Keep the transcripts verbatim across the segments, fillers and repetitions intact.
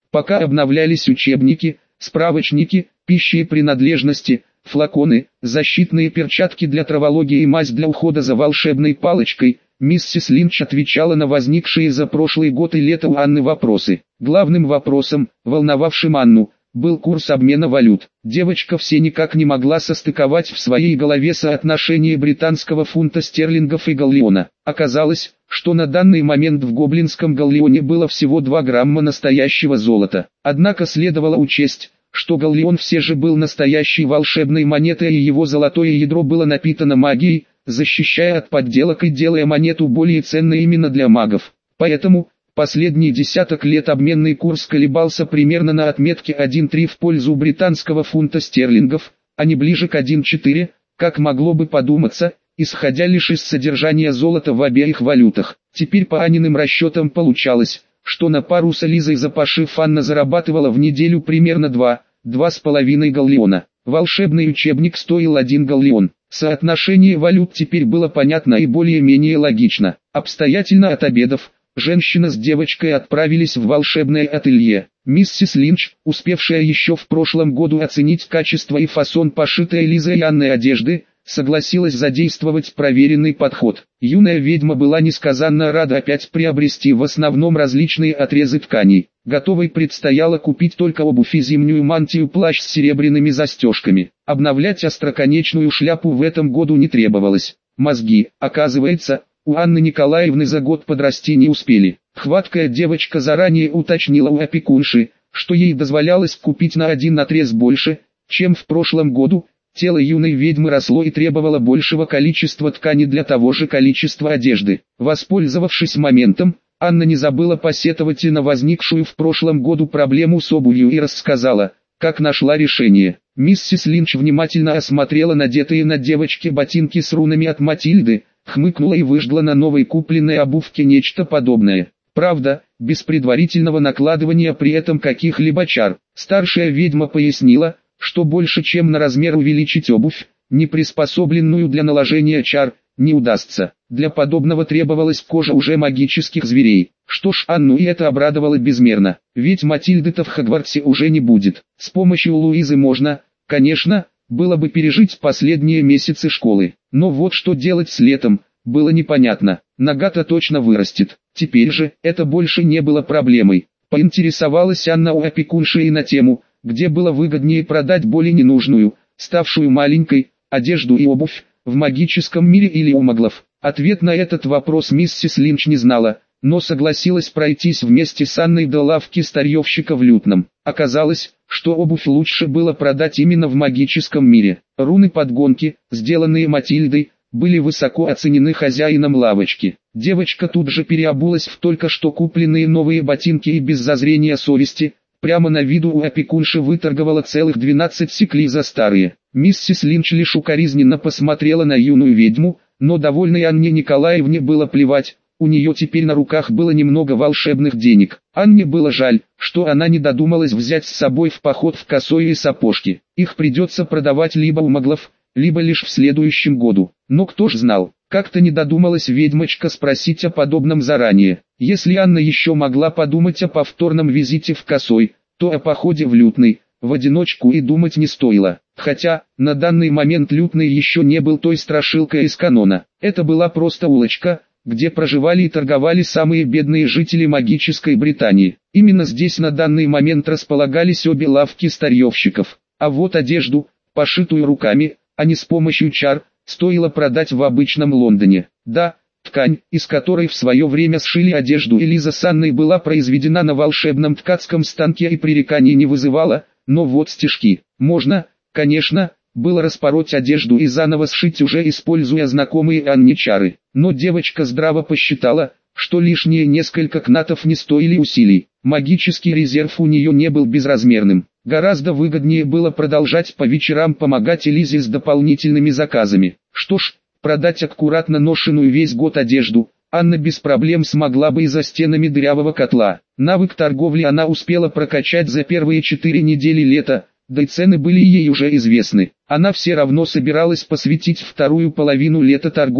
Пока обновлялись учебники, справочники, пищи и принадлежности, флаконы, защитные перчатки для травологии и мазь для ухода за волшебной палочкой, миссис Линч отвечала на возникшие за прошлый год и лето у Анны вопросы. Главным вопросом, волновавшим Анну, был курс обмена валют. Девочка все никак не могла состыковать в своей голове соотношение британского фунта стерлингов и галлеона. Оказалось, что на данный момент в гоблинском галлеоне было всего два грамма настоящего золота. Однако следовало учесть, что галлеон все же был настоящей волшебной монетой, и его золотое ядро было напитано магией, защищая от подделок и делая монету более ценной именно для магов. Поэтому последний десяток лет обменный курс колебался примерно на отметке один целых три десятых в пользу британского фунта стерлингов, а не ближе к один целых четыре десятых, как могло бы подуматься, исходя лишь из содержания золота в обеих валютах. Теперь по Аниным расчетам получалось, что на пару с Элизой за пошив Анна зарабатывала в неделю примерно два — два с половиной галлеона. Волшебный учебник стоил один галлеон. Соотношение валют теперь было понятно и более-менее логично. Обстоятельно от обедов, женщина с девочкой отправились в волшебное ателье. Миссис Линч, успевшая еще в прошлом году оценить качество и фасон пошитой Элизой и Анной одежды, согласилась задействовать проверенный подход. Юная ведьма была несказанно рада опять приобрести в основном различные отрезы тканей. Готовой предстояло купить только обувь и зимнюю мантию-плащ с серебряными застежками. Обновлять остроконечную шляпу в этом году не требовалось. Мозги, оказывается, у Анны Николаевны за год подрасти не успели. Хваткая девочка заранее уточнила у опекунши, что ей дозволялось купить на один отрез больше, чем в прошлом году. Тело юной ведьмы росло и требовало большего количества ткани для того же количества одежды. Воспользовавшись моментом, Анна не забыла посетовать и на возникшую в прошлом году проблему с обувью и рассказала, как нашла решение. Миссис Линч внимательно осмотрела надетые на девочке ботинки с рунами от Матильды, хмыкнула и выжгла на новой купленной обувке нечто подобное. Правда, без предварительного накладывания при этом каких-либо чар. Старшая ведьма пояснила, что больше чем на размер увеличить обувь, не приспособленную для наложения чар, не удастся. Для подобного требовалась кожа уже магических зверей. Что ж, Анну и это обрадовало безмерно, ведь Матильды-то в Хогвартсе уже не будет. С помощью Луизы можно, конечно, было бы пережить последние месяцы школы. Но вот что делать с летом, было непонятно. Нога-то точно вырастет. Теперь же, это больше не было проблемой. Поинтересовалась Анна у опекунши и на тему, где было выгоднее продать более ненужную, ставшую маленькой, одежду и обувь, в магическом мире или у маглов. Ответ на этот вопрос миссис Линч не знала, но согласилась пройтись вместе с Анной до лавки старьевщика в Лютном. Оказалось, что обувь лучше было продать именно в магическом мире. Руны-подгонки, сделанные Матильдой, были высоко оценены хозяином лавочки. Девочка тут же переобулась в только что купленные новые ботинки и без зазрения совести, прямо на виду у опекунши выторговала целых двенадцать сиклей за старые. Миссис Линч лишь укоризненно посмотрела на юную ведьму, но довольной Анне Николаевне было плевать, у нее теперь на руках было немного волшебных денег. Анне было жаль, что она не додумалась взять с собой в поход в косое и сапожки. Их придется продавать либо у маглов, либо лишь в следующем году. Но кто ж знал, как-то не додумалась ведьмочка спросить о подобном заранее. Если Анна еще могла подумать о повторном визите в Косой, то о походе в Лютный, в одиночку и думать не стоило. Хотя, на данный момент Лютный еще не был той страшилкой из канона. Это была просто улочка, где проживали и торговали самые бедные жители магической Британии. Именно здесь на данный момент располагались обе лавки старьевщиков. А вот одежду, пошитую руками, а не с помощью чар, стоило продать в обычном Лондоне. Да, ткань, из которой в свое время сшили одежду Элиза с Анной, была произведена на волшебном ткацком станке и пререканий не вызывала, но вот стежки. Можно, конечно, было распороть одежду и заново сшить, уже используя знакомые Анне чары. Но девочка здраво посчитала, что лишние несколько кнатов не стоили усилий. Магический резерв у нее не был безразмерным. Гораздо выгоднее было продолжать по вечерам помогать Элизе с дополнительными заказами. Что ж, продать аккуратно ношеную весь год одежду Анна без проблем смогла бы и за стенами дырявого котла. Навык торговли она успела прокачать за первые четыре недели лета, да и цены были ей уже известны. Она все равно собиралась посвятить вторую половину лета торговле.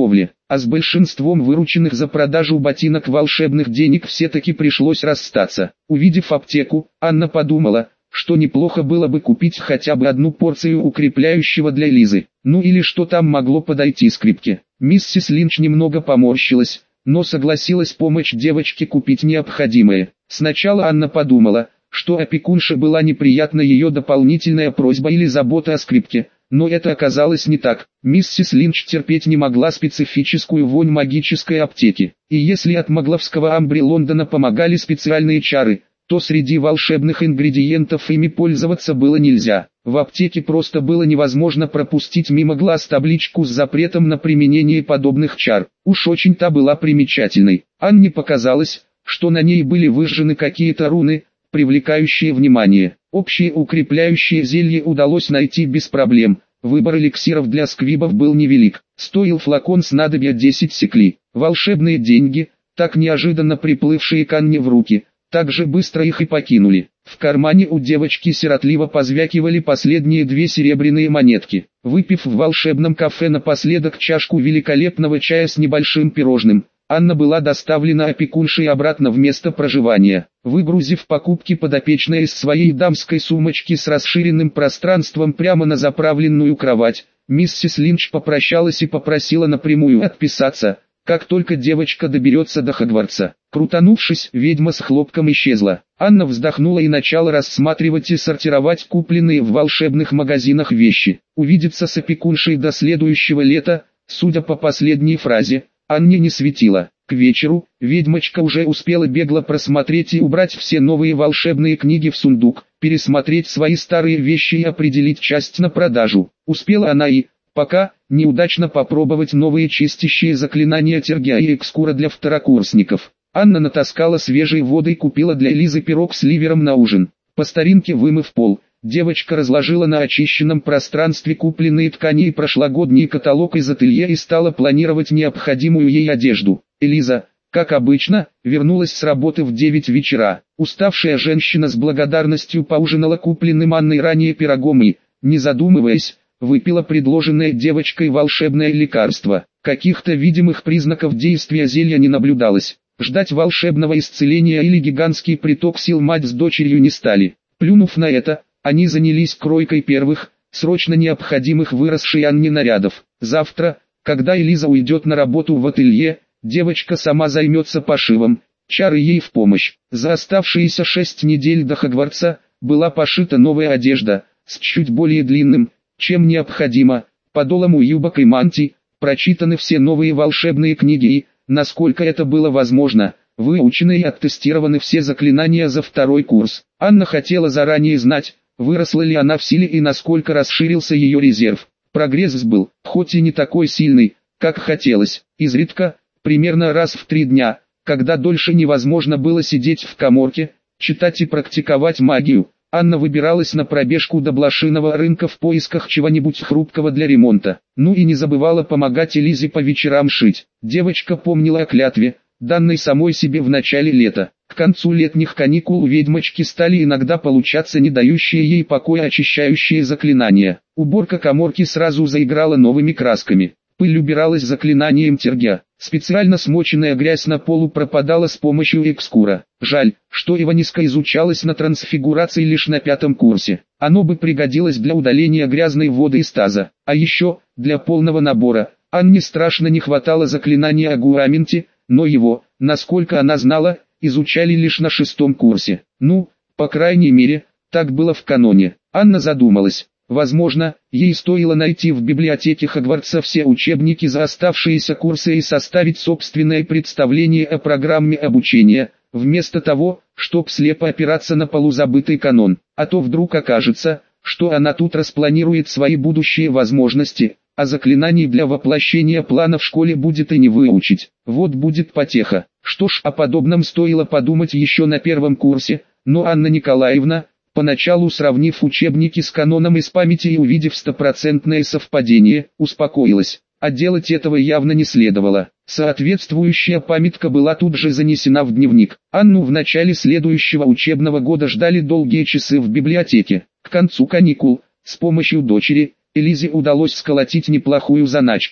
а с большинством вырученных за продажу ботинок волшебных денег все-таки пришлось расстаться. Увидев аптеку, Анна подумала, что неплохо было бы купить хотя бы одну порцию укрепляющего для Лизы. Ну или что там могло подойти скрипке. Миссис Линч немного поморщилась, но согласилась помочь девочке купить необходимое. Сначала Анна подумала, что опекунше была неприятна ее дополнительная просьба или забота о скрипке, но это оказалось не так. Миссис Линч терпеть не могла специфическую вонь магической аптеки, и если от магловского амбри Лондона помогали специальные чары, то среди волшебных ингредиентов ими пользоваться было нельзя. В аптеке просто было невозможно пропустить мимо глаз табличку с запретом на применение подобных чар. Уж очень та была примечательной. Анне показалось, что на ней были выжжены какие-то руны, привлекающие внимание. Общее укрепляющее зелье удалось найти без проблем. Выбор эликсиров для сквибов был невелик. Стоил флакон снадобья десять секли. Волшебные деньги, так неожиданно приплывшие к Анне в руки, так же быстро их и покинули. В кармане у девочки сиротливо позвякивали последние две серебряные монетки. Выпив в волшебном кафе напоследок чашку великолепного чая с небольшим пирожным, Анна была доставлена опекуншей обратно в место проживания. Выгрузив покупки подопечной из своей дамской сумочки с расширенным пространством прямо на заправленную кровать, миссис Линч попрощалась и попросила напрямую отписаться, как только девочка доберется до Хогвартса. Крутанувшись, ведьма с хлопком исчезла. Анна вздохнула и начала рассматривать и сортировать купленные в волшебных магазинах вещи. Увидеться с опекуншей до следующего лета, судя по последней фразе, Анне не светило. К вечеру, ведьмочка уже успела бегло просмотреть и убрать все новые волшебные книги в сундук, пересмотреть свои старые вещи и определить часть на продажу. Успела она и, пока, неудачно попробовать новые чистящие заклинания Тергия и Экскура для второкурсников. Анна натаскала свежей воды и купила для Лизы пирог с ливером на ужин. По старинке вымыв пол, девочка разложила на очищенном пространстве купленные ткани и прошлогодний каталог из ателье и стала планировать необходимую ей одежду. Элиза, как обычно, вернулась с работы в девять вечера. Уставшая женщина с благодарностью поужинала купленным Анной ранее пирогом и, не задумываясь, выпила предложенное девочкой волшебное лекарство. Каких-то видимых признаков действия зелья не наблюдалось. Ждать волшебного исцеления или гигантский приток сил мать с дочерью не стали. Плюнув на это, они занялись кройкой первых, срочно необходимых выросшей Анне нарядов. Завтра, когда Элиза уйдет на работу в ателье, девочка сама займется пошивом, чары ей в помощь. За оставшиеся шесть недель до Хогвартса была пошита новая одежда, с чуть более длинным, чем необходимо, подолом у юбок и мантий, прочитаны все новые волшебные книги и, насколько это было возможно, выучены и оттестированы все заклинания за второй курс. Анна хотела заранее знать, выросла ли она в силе и насколько расширился ее резерв. Прогресс был, хоть и не такой сильный, как хотелось. Изредка, примерно раз в три дня, когда дольше невозможно было сидеть в каморке, читать и практиковать магию, Анна выбиралась на пробежку до блошиного рынка в поисках чего-нибудь хрупкого для ремонта. Ну и не забывала помогать Элизе по вечерам шить. Девочка помнила о клятве, данной самой себе в начале лета. К концу летних каникул у ведьмочки стали иногда получаться не дающие ей покоя очищающие заклинания. Уборка каморки сразу заиграла новыми красками. Пыль убиралась заклинанием Тергия. Специально смоченная грязь на полу пропадала с помощью Экскура. Жаль, что Иваниска изучалась на трансфигурации лишь на пятом курсе. Оно бы пригодилось для удаления грязной воды из таза. А еще, для полного набора, Анне страшно не хватало заклинания о Гуаменте, но его, насколько она знала, изучали лишь на шестом курсе. Ну, по крайней мере, так было в каноне. Анна задумалась. Возможно, ей стоило найти в библиотеке Хогвартса все учебники за оставшиеся курсы и составить собственное представление о программе обучения, вместо того, чтобы слепо опираться на полузабытый канон. А то вдруг окажется, что она тут распланирует свои будущие возможности, а заклинаний для воплощения плана в школе будет и не выучить. Вот будет потеха. Что ж, о подобном стоило подумать еще на первом курсе, но Анна Николаевна, поначалу сравнив учебники с каноном из памяти и увидев стопроцентное совпадение, успокоилась. А делать этого явно не следовало. Соответствующая памятка была тут же занесена в дневник. Анну в начале следующего учебного года ждали долгие часы в библиотеке. К концу каникул, с помощью дочери, Элизе удалось сколотить неплохую заначку.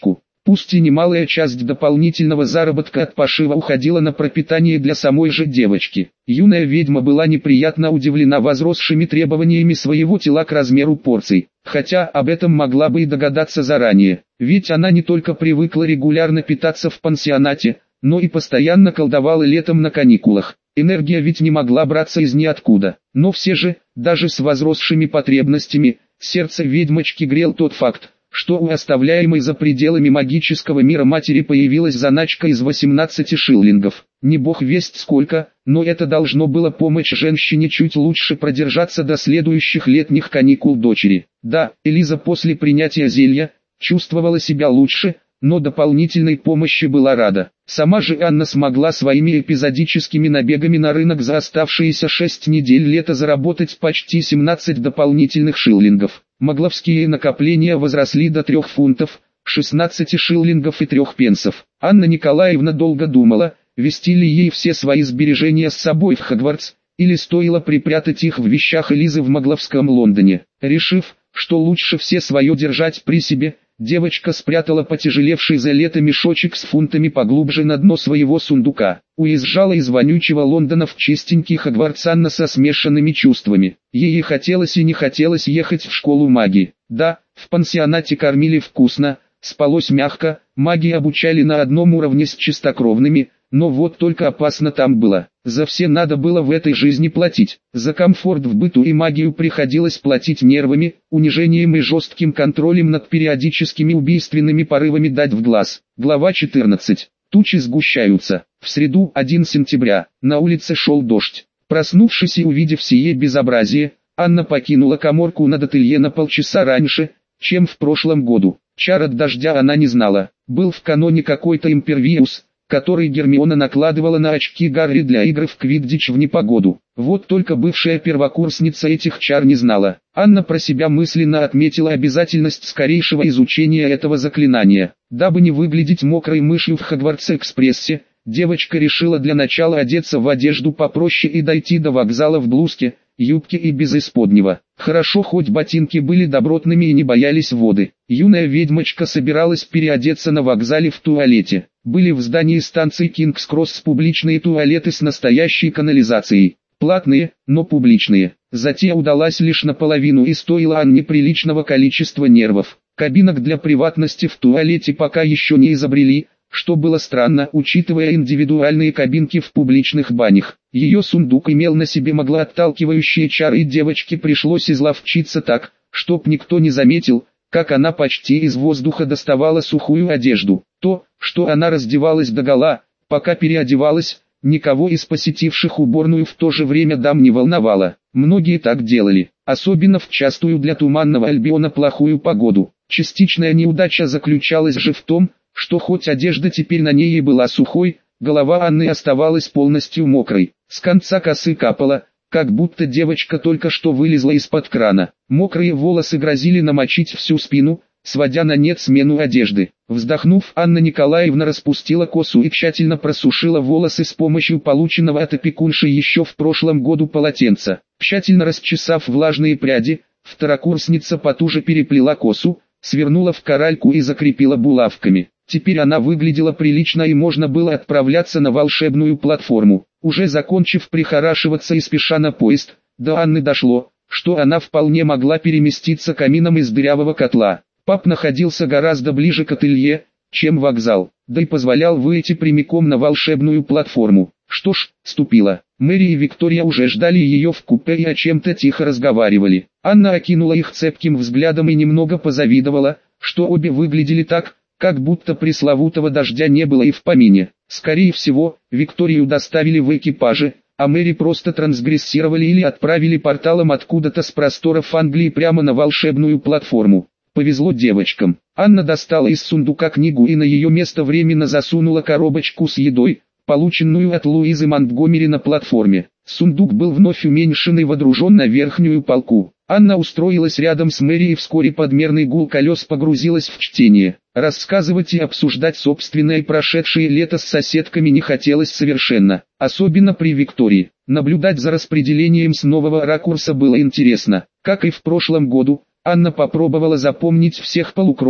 Пусть и немалая часть дополнительного заработка от пошива уходила на пропитание для самой же девочки. Юная ведьма была неприятно удивлена возросшими требованиями своего тела к размеру порций, хотя об этом могла бы и догадаться заранее, ведь она не только привыкла регулярно питаться в пансионате, но и постоянно колдовала летом на каникулах. Энергия ведь не могла браться из ниоткуда, но все же, даже с возросшими потребностями, сердце ведьмочки грел тот факт, что у оставляемой за пределами магического мира матери появилась заначка из восемнадцати шиллингов. Не бог весть сколько, но это должно было помочь женщине чуть лучше продержаться до следующих летних каникул дочери. Да, Элиза после принятия зелья чувствовала себя лучше, но дополнительной помощи была рада. Сама же Анна смогла своими эпизодическими набегами на рынок за оставшиеся шесть недель лета заработать почти семнадцать дополнительных шиллингов. Магловские накопления возросли до трех фунтов, шестнадцати шиллингов и трех пенсов. Анна Николаевна долго думала, вести ли ей все свои сбережения с собой в Хогвартс, или стоило припрятать их в вещах Элизы в магловском Лондоне. Решив, что лучше все свое держать при себе, девочка спрятала потяжелевший за лето мешочек с фунтами поглубже на дно своего сундука. Уезжала из вонючего Лондона в чистенький Хогвартс Анна со смешанными чувствами. Ей и хотелось и не хотелось ехать в школу магии. Да, в пансионате кормили вкусно, спалось мягко, магии обучали на одном уровне с чистокровными, но вот только опасно там было. За все надо было в этой жизни платить. За комфорт в быту и магию приходилось платить нервами, унижением и жестким контролем над периодическими убийственными порывами дать в глаз. Глава четырнадцать. Тучи сгущаются. В среду, первого сентября, на улице шел дождь. Проснувшись и увидев сие безобразие, Анна покинула каморку над ателье на полчаса раньше, чем в прошлом году. Чар от дождя она не знала. Был в каноне какой-то импервиус, который Гермиона накладывала на очки Гарри для игр в квиддич в непогоду. Вот только бывшая первокурсница этих чар не знала. Анна про себя мысленно отметила обязательность скорейшего изучения этого заклинания. Дабы не выглядеть мокрой мышью в Хогвартс-экспрессе, девочка решила для начала одеться в одежду попроще и дойти до вокзала в блузке, юбке и без исподнего. Хорошо хоть ботинки были добротными и не боялись воды. Юная ведьмочка собиралась переодеться на вокзале в туалете. Были в здании станции Кингс-Кросс публичные туалеты с настоящей канализацией. Платные, но публичные. Затея удалась лишь наполовину и стоила Анне приличного количества нервов. Кабинок для приватности в туалете пока еще не изобрели, что было странно, учитывая индивидуальные кабинки в публичных банях. Ее сундук имел на себе маглоотталкивающие чары, и девочке пришлось изловчиться так, чтоб никто не заметил, как она почти из воздуха доставала сухую одежду. То, что она раздевалась догола, пока переодевалась, никого из посетивших уборную в то же время дам не волновало. Многие так делали, особенно в частую для Туманного Альбиона плохую погоду. Частичная неудача заключалась же в том, что хоть одежда теперь на ней и была сухой, голова Анны оставалась полностью мокрой. С конца косы капала, как будто девочка только что вылезла из-под крана. Мокрые волосы грозили намочить всю спину, сводя на нет смену одежды. Вздохнув, Анна Николаевна распустила косу и тщательно просушила волосы с помощью полученного от опекунши еще в прошлом году полотенца. Тщательно расчесав влажные пряди, второкурсница потуже переплела косу, свернула в коральку и закрепила булавками. Теперь она выглядела прилично и можно было отправляться на волшебную платформу. Уже закончив прихорашиваться и спеша на поезд, до Анны дошло, что она вполне могла переместиться камином из дырявого котла. Паб находился гораздо ближе к ателье, чем вокзал, да и позволял выйти прямиком на волшебную платформу. Что ж, ступила. Мэри и Виктория уже ждали ее в купе и о чем-то тихо разговаривали. Анна окинула их цепким взглядом и немного позавидовала, что обе выглядели так, как будто пресловутого дождя не было и в помине. Скорее всего, Викторию доставили в экипаже, а Мэри просто трансгрессировали или отправили порталом откуда-то с просторов Англии прямо на волшебную платформу. Повезло девочкам. Анна достала из сундука книгу и на ее место временно засунула коробочку с едой, полученную от Луизы Монтгомери на платформе. Сундук был вновь уменьшен и водружен на верхнюю полку. Анна устроилась рядом с Мэри и вскоре подмерный гул колес погрузилась в чтение. Рассказывать и обсуждать собственное прошедшее лето с соседками не хотелось совершенно, особенно при Виктории. Наблюдать за распределением с нового ракурса было интересно. Как и в прошлом году, Анна попробовала запомнить всех полукровок,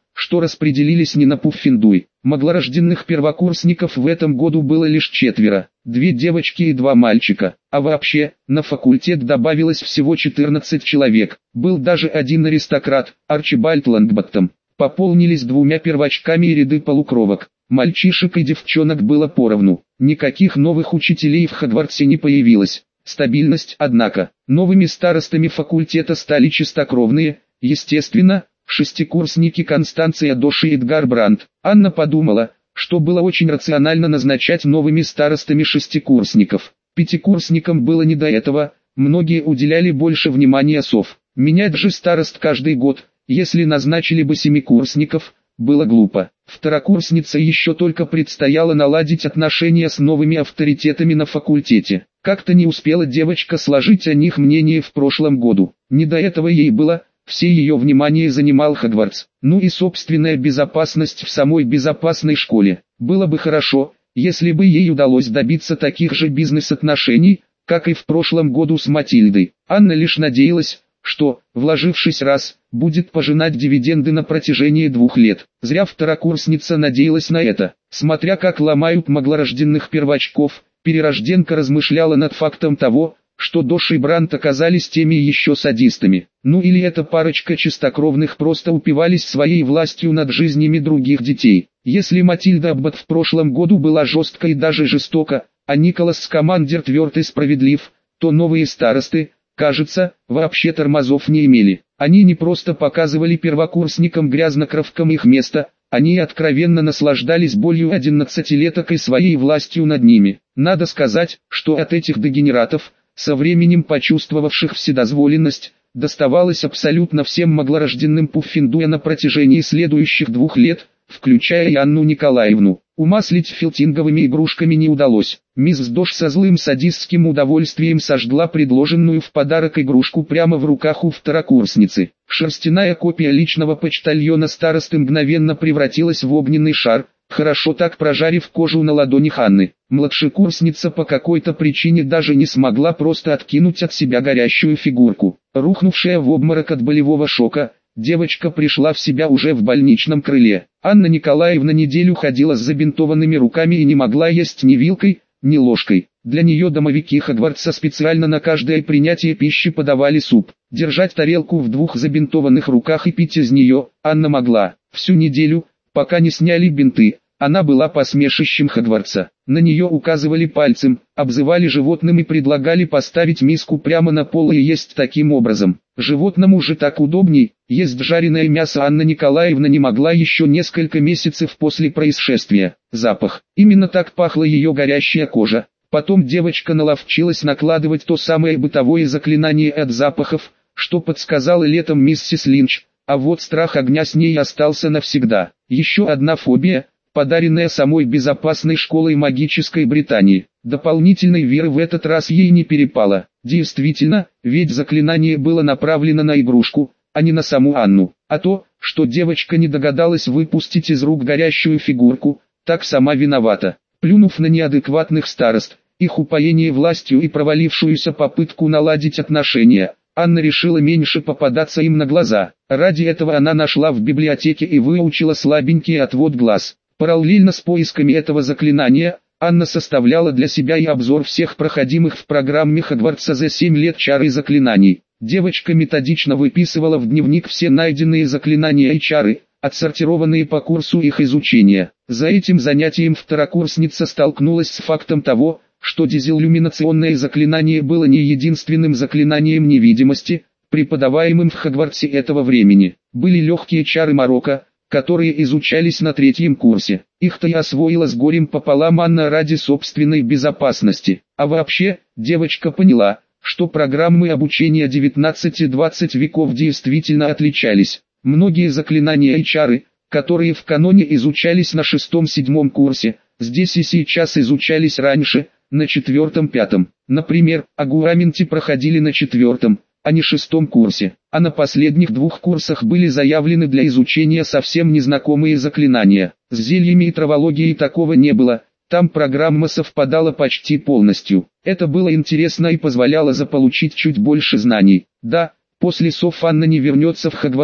что распределились не на Пуффендуй. Маглорожденных первокурсников в этом году было лишь четверо, две девочки и два мальчика, а вообще, на факультет добавилось всего четырнадцать человек. Был даже один аристократ, Арчибальд Лонгботтом. Пополнились двумя первачками и ряды полукровок. Мальчишек и девчонок было поровну. Никаких новых учителей в Хогвартсе не появилось. Стабильность, однако. Новыми старостами факультета стали чистокровные, естественно, шестикурсники Констанция Дош и Эдгар Брандт. Анна подумала, что было очень рационально назначать новыми старостами шестикурсников. Пятикурсникам было не до этого, многие уделяли больше внимания сов. Менять же старост каждый год, если назначили бы семикурсников, было глупо. Второкурснице еще только предстояло наладить отношения с новыми авторитетами на факультете. Как-то не успела девочка сложить о них мнение в прошлом году. Не до этого ей было, все ее внимание занимал Хогвартс. Ну и собственная безопасность в самой безопасной школе. Было бы хорошо, если бы ей удалось добиться таких же бизнес-отношений, как и в прошлом году с Матильдой. Анна лишь надеялась, что, вложившись раз, будет пожинать дивиденды на протяжении двух лет. Зря второкурсница надеялась на это. Смотря как ломают маглорожденных первачков, перерожденка размышляла над фактом того, что Дош и Брандт оказались теми еще садистами. Ну или эта парочка чистокровных просто упивались своей властью над жизнями других детей. Если Матильда Аббот в прошлом году была жестко и даже жестока, а Николас Скамандер тверд и справедлив, то новые старосты, кажется, вообще тормозов не имели. Они не просто показывали первокурсникам-грязнокровкам их место, они откровенно наслаждались болью одиннадцатилеток и своей властью над ними. Надо сказать, что от этих дегенератов, со временем почувствовавших вседозволенность, доставалось абсолютно всем маглорожденным Пуффендуя на протяжении следующих двух лет, включая и Анну Николаевну. Умаслить филтинговыми игрушками не удалось. Мисс Дош со злым садистским удовольствием сожгла предложенную в подарок игрушку прямо в руках у второкурсницы. Шерстяная копия личного почтальона старосты мгновенно превратилась в огненный шар, хорошо так прожарив кожу на ладонях Анны. Младшекурсница по какой-то причине даже не смогла просто откинуть от себя горящую фигурку. Рухнувшая в обморок от болевого шока, девочка пришла в себя уже в больничном крыле. Анна Николаевна неделю ходила с забинтованными руками и не могла есть ни вилкой, ни ложкой. Для нее домовики Хогвартса специально на каждое принятие пищи подавали суп. Держать тарелку в двух забинтованных руках и пить из нее Анна могла. Всю неделю, пока не сняли бинты, она была посмешищем Хогвартса. На нее указывали пальцем, обзывали животным и предлагали поставить миску прямо на пол и есть таким образом. Животному же так удобней, есть жареное мясо. Анна Николаевна не могла еще несколько месяцев после происшествия. Запах. Именно так пахла ее горящая кожа. Потом девочка наловчилась накладывать то самое бытовое заклинание от запахов, что подсказала летом миссис Линч, а вот страх огня с ней остался навсегда. Еще одна фобия, подаренная самой безопасной школой магической Британии. Дополнительной веры в этот раз ей не перепало. Действительно, ведь заклинание было направлено на игрушку, а не на саму Анну. А то, что девочка не догадалась выпустить из рук горящую фигурку, так сама виновата. Плюнув на неадекватных старост, их упоение властью и провалившуюся попытку наладить отношения, Анна решила меньше попадаться им на глаза. Ради этого она нашла в библиотеке и выучила слабенький отвод глаз. Параллельно с поисками этого заклинания, Анна составляла для себя и обзор всех проходимых в программе Хогвартса за семь лет чар и заклинаний. Девочка методично выписывала в дневник все найденные заклинания и чары, отсортированные по курсу их изучения. За этим занятием второкурсница столкнулась с фактом того, что дезиллюминационное заклинание было не единственным заклинанием невидимости, преподаваемым в Хогвартсе этого времени. Были легкие чары Марокко, которые изучались на третьем курсе. Их-то и освоила с горем пополам Анна ради собственной безопасности. А вообще, девочка поняла, что программы обучения девятнадцати-двадцати веков действительно отличались. Многие заклинания и чары, которые в каноне изучались на шестом-седьмом курсе, здесь и сейчас изучались раньше, на четвертом-пятом. Например, агураменти проходили на четвертом, а не шестом курсе, а на последних двух курсах были заявлены для изучения совсем незнакомые заклинания. С зельями и травологией такого не было, там программа совпадала почти полностью. Это было интересно и позволяло заполучить чуть больше знаний. Да, после сов Анна не вернется в Хогвартс,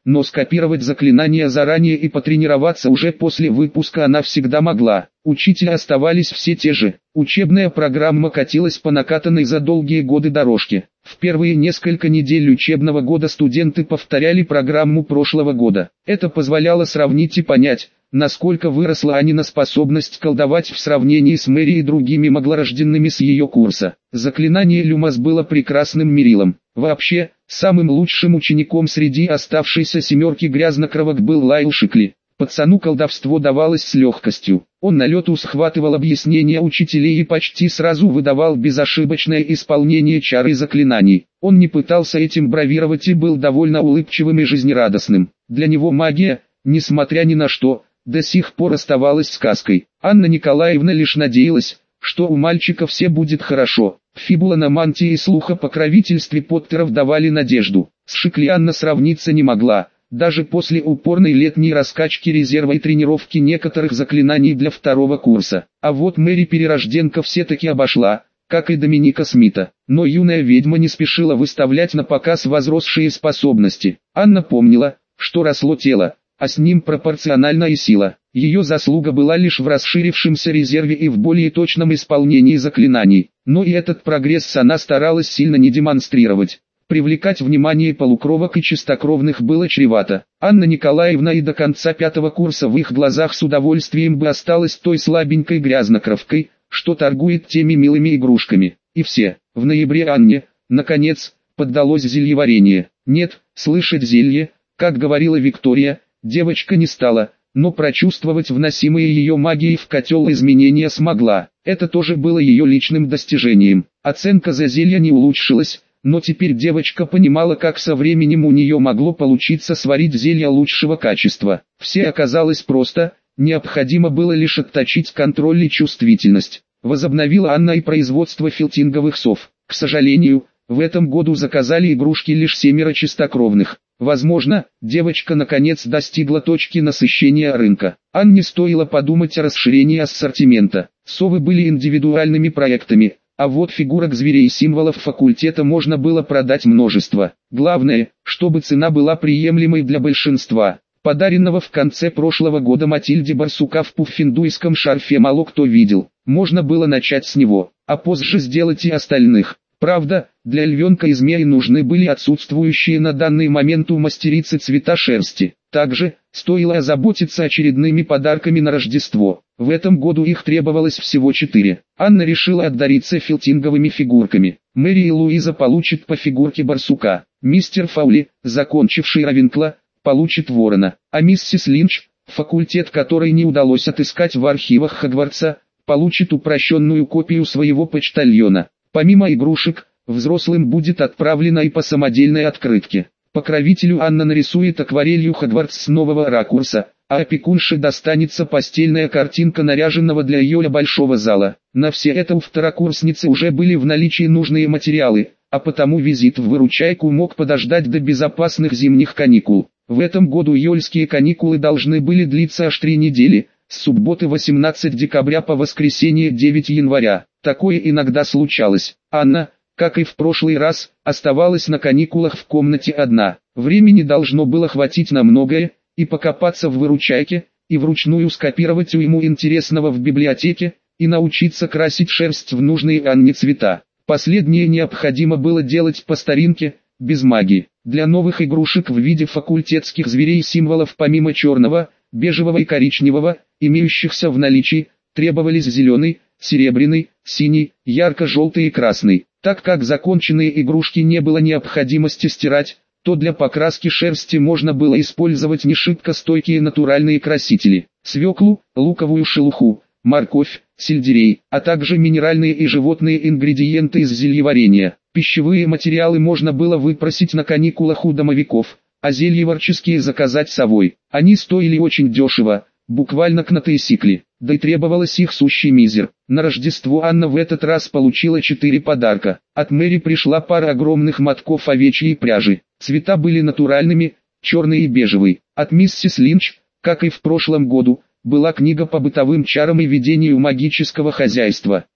но скопировать заклинания заранее и потренироваться уже после выпуска она всегда могла. Учителя оставались все те же. Учебная программа катилась по накатанной за долгие годы дорожке. В первые несколько недель учебного года студенты повторяли программу прошлого года. Это позволяло сравнить и понять, насколько выросла Анина способность колдовать в сравнении с Мэри и другими маглорожденными с ее курса. Заклинание Люмос было прекрасным мерилом. Вообще, самым лучшим учеником среди оставшейся семерки грязнокровок был Лайл Шикли. Пацану колдовство давалось с легкостью. Он на лету схватывал объяснения учителей и почти сразу выдавал безошибочное исполнение чар и заклинаний. Он не пытался этим бравировать и был довольно улыбчивым и жизнерадостным. Для него магия, несмотря ни на что, до сих пор оставалась сказкой. Анна Николаевна лишь надеялась, что у мальчика все будет хорошо. Фибула на мантии и слух о покровительстве Поттеров давали надежду. С Шикли Анна сравниться не могла, даже после упорной летней раскачки резерва и тренировки некоторых заклинаний для второго курса. А вот Мэри Перерожденка все-таки обошла, как и Доминика Смита. Но юная ведьма не спешила выставлять на показ возросшие способности. Анна помнила, что росло тело, а с ним пропорциональна и сила. Ее заслуга была лишь в расширившемся резерве и в более точном исполнении заклинаний. Но и этот прогресс она старалась сильно не демонстрировать. Привлекать внимание полукровок и чистокровных было чревато. Анна Николаевна и до конца пятого курса в их глазах с удовольствием бы осталась той слабенькой грязнокровкой, что торгует теми милыми игрушками. И все. В ноябре Анне, наконец, поддалось зельеварение. Нет, слышать зелье, как говорила Виктория, девочка не стала, но прочувствовать вносимые ее магией в котел изменения смогла. Это тоже было ее личным достижением. Оценка за зелье не улучшилась, но теперь девочка понимала, как со временем у нее могло получиться сварить зелье лучшего качества. Все оказалось просто, необходимо было лишь отточить контроль и чувствительность. Возобновила Анна и производство филтинговых сов. К сожалению, в этом году заказали игрушки лишь семеро чистокровных. Возможно, девочка наконец достигла точки насыщения рынка. Анне стоило подумать о расширении ассортимента. Совы были индивидуальными проектами, а вот фигурок зверей и символов факультета можно было продать множество. Главное, чтобы цена была приемлемой для большинства. Подаренного в конце прошлого года Матильде барсука в пуффиндуйском шарфе мало кто видел. Можно было начать с него, а позже сделать и остальных. Правда, для львенка и змеи нужны были отсутствующие на данный момент у мастерицы цвета шерсти. Также, стоило озаботиться очередными подарками на Рождество. В этом году их требовалось всего четыре. Анна решила отдариться филтинговыми фигурками. Мэри и Луиза получат по фигурке барсука. Мистер Фаули, закончивший Равенкла, получит ворона. А миссис Линч, факультет которой не удалось отыскать в архивах Хогвартса, получит упрощенную копию своего почтальона. Помимо игрушек, взрослым будет отправлена и по самодельной открытке. Покровителю Анна нарисует акварелью Хогвартс с нового ракурса, а опекунше достанется постельная картинка наряженного для Йоля большого зала. На все это у второкурсницы уже были в наличии нужные материалы, а потому визит в выручайку мог подождать до безопасных зимних каникул. В этом году йольские каникулы должны были длиться аж три недели, с субботы восемнадцатого декабря по воскресенье девятого января. Такое иногда случалось. Анна, как и в прошлый раз, оставалась на каникулах в комнате одна. Времени должно было хватить на многое, и покопаться в выручайке, и вручную скопировать уйму интересного в библиотеке, и научиться красить шерсть в нужные Анне цвета. Последнее необходимо было делать по старинке, без магии. Для новых игрушек в виде факультетских зверей символов помимо черного, бежевого и коричневого, имеющихся в наличии, требовались зеленый, серебряный, синий, ярко-желтый и красный. Так как законченные игрушки не было необходимости стирать, то для покраски шерсти можно было использовать не шибко стойкие натуральные красители. Свеклу, луковую шелуху, морковь, сельдерей, а также минеральные и животные ингредиенты из зельеварения. Пищевые материалы можно было выпросить на каникулах у домовиков, а зельеварческие заказать совой. Они стоили очень дешево, буквально кнаты и сикли, да и требовалось их сущий мизер. На Рождество Анна в этот раз получила четыре подарка. От Мэри пришла пара огромных мотков овечьей пряжи. Цвета были натуральными, черный и бежевый. От миссис Линч, как и в прошлом году, была книга по бытовым чарам и ведению магического хозяйства.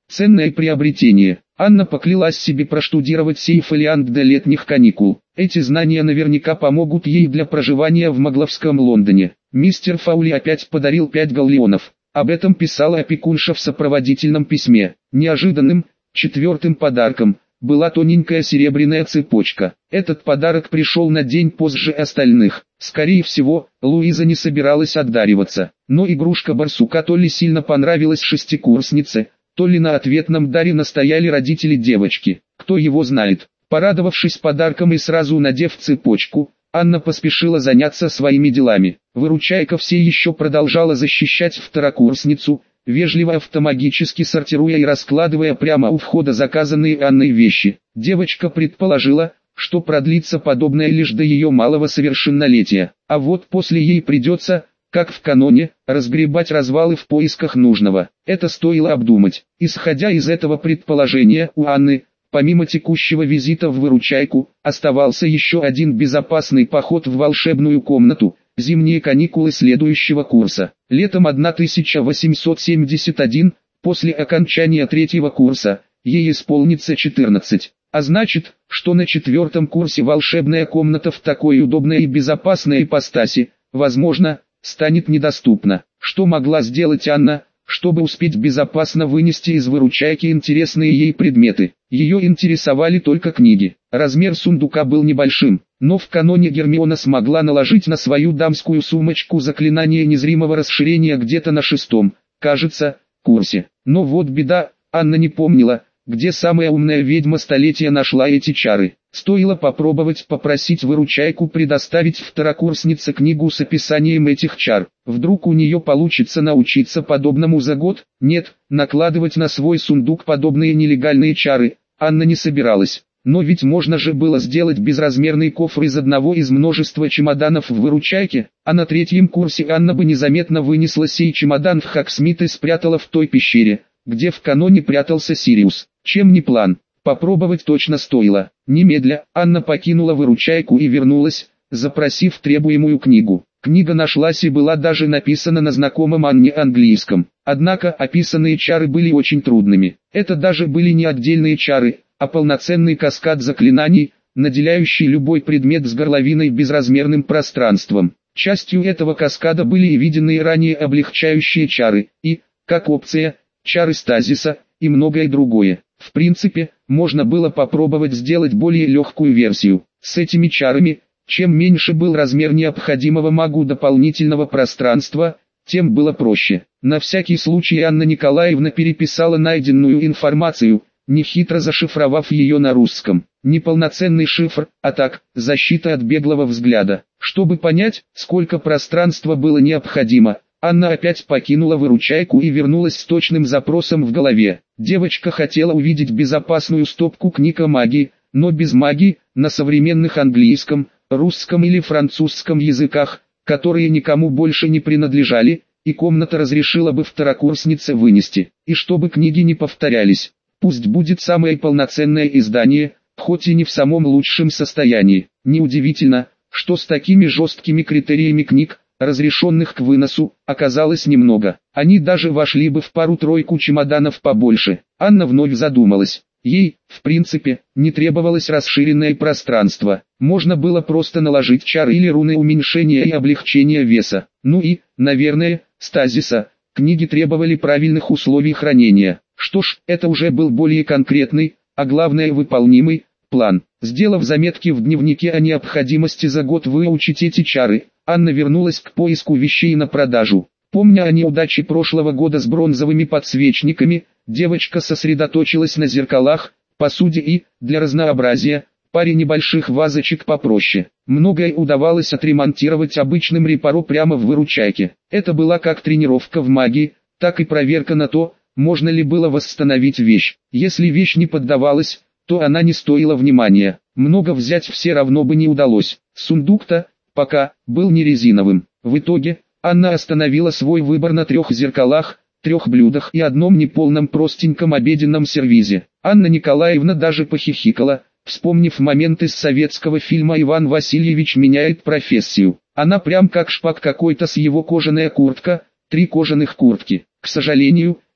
Ценное приобретение. Анна поклялась себе проштудировать сей фолиант до летних каникул. Эти знания наверняка помогут ей для проживания в магловском Лондоне. Мистер Фаули опять подарил пять галлеонов. Об этом писала опекунша в сопроводительном письме. Неожиданным, четвертым подарком была тоненькая серебряная цепочка. Этот подарок пришел на день позже остальных. Скорее всего, Луиза не собиралась отдариваться. Но игрушка барсука то ли сильно понравилась шестикурснице, то ли на ответном даре настояли родители девочки. Кто его знает. Порадовавшись подарком и сразу надев цепочку, Анна поспешила заняться своими делами. Выручайка все еще продолжала защищать второкурсницу, вежливо автоматически сортируя и раскладывая прямо у входа заказанные Анной вещи. Девочка предположила, что продлится подобное лишь до ее малого совершеннолетия, а вот после ей придется, как в каноне, разгребать развалы в поисках нужного. Это стоило обдумать. Исходя из этого предположения, у Анны, помимо текущего визита в выручайку, оставался еще один безопасный поход в волшебную комнату. Зимние каникулы следующего курса. Летом тысяча восемьсот семьдесят первого, после окончания третьего курса, ей исполнится четырнадцать. А значит, что на четвертом курсе волшебная комната в такой удобной и безопасной ипостаси, возможно, станет недоступна. Что могла сделать Анна, чтобы успеть безопасно вынести из выручайки интересные ей предметы? Ее интересовали только книги. Размер сундука был небольшим, но в каноне Гермиона смогла наложить на свою дамскую сумочку заклинание незримого расширения где-то на шестом, кажется, курсе. Но вот беда, Анна не помнила, где самая умная ведьма столетия нашла эти чары. Стоило попробовать попросить выручайку предоставить второкурснице книгу с описанием этих чар. Вдруг у нее получится научиться подобному за год? Нет, накладывать на свой сундук подобные нелегальные чары Анна не собиралась. Но ведь можно же было сделать безразмерный кофр из одного из множества чемоданов в выручайке, а на третьем курсе Анна бы незаметно вынесла сей чемодан в Хогсмит и спрятала в той пещере, где в каноне прятался Сириус. Чем не план? Попробовать точно стоило. Немедля, Анна покинула выручайку и вернулась, запросив требуемую книгу. Книга нашлась и была даже написана на знакомом Анне английском. Однако описанные чары были очень трудными. Это даже были не отдельные чары, а полноценный каскад заклинаний, наделяющий любой предмет с горловиной безразмерным пространством. Частью этого каскада были и виденные ранее облегчающие чары, и, как опция, чары стазиса, и многое другое. В принципе, можно было попробовать сделать более легкую версию. С этими чарами, чем меньше был размер необходимого магу дополнительного пространства, тем было проще. На всякий случай Анна Николаевна переписала найденную информацию, нехитро зашифровав ее на русском. Неполноценный шифр, а так, защита от беглого взгляда. Чтобы понять, сколько пространства было необходимо, Анна опять покинула выручайку и вернулась с точным запросом в голове. Девочка хотела увидеть безопасную стопку книг о магии, но без магии, на современных английском, русском или французском языках, которые никому больше не принадлежали, и комната разрешила бы второкурснице вынести. И чтобы книги не повторялись, пусть будет самое полноценное издание, хоть и не в самом лучшем состоянии. Неудивительно, что с такими жесткими критериями книг, разрешенных к выносу, оказалось немного. Они даже вошли бы в пару-тройку чемоданов побольше. Анна вновь задумалась. Ей, в принципе, не требовалось расширенное пространство. Можно было просто наложить чары или руны уменьшения и облегчения веса. Ну и, наверное, стазиса. Книги требовали правильных условий хранения. Что ж, это уже был более конкретный, а главное выполнимый, план. Сделав заметки в дневнике о необходимости за год выучить эти чары, Анна вернулась к поиску вещей на продажу. Помня о неудаче прошлого года с бронзовыми подсвечниками, девочка сосредоточилась на зеркалах, посуде и, для разнообразия, паре небольших вазочек попроще. Многое удавалось отремонтировать обычным репаро прямо в выручайке. Это была как тренировка в магии, так и проверка на то, можно ли было восстановить вещь. Если вещь не поддавалась, то она не стоила внимания. Много взять все равно бы не удалось. Сундук-то, пока, был не резиновым. В итоге, Анна остановила свой выбор на трех зеркалах, трех блюдах и одном неполном простеньком обеденном сервизе. Анна Николаевна даже похихикала, вспомнив момент из советского фильма «Иван Васильевич меняет профессию». Она прям как шпак какой-то с его кожаная куртка, три кожаных куртки. К сожалению,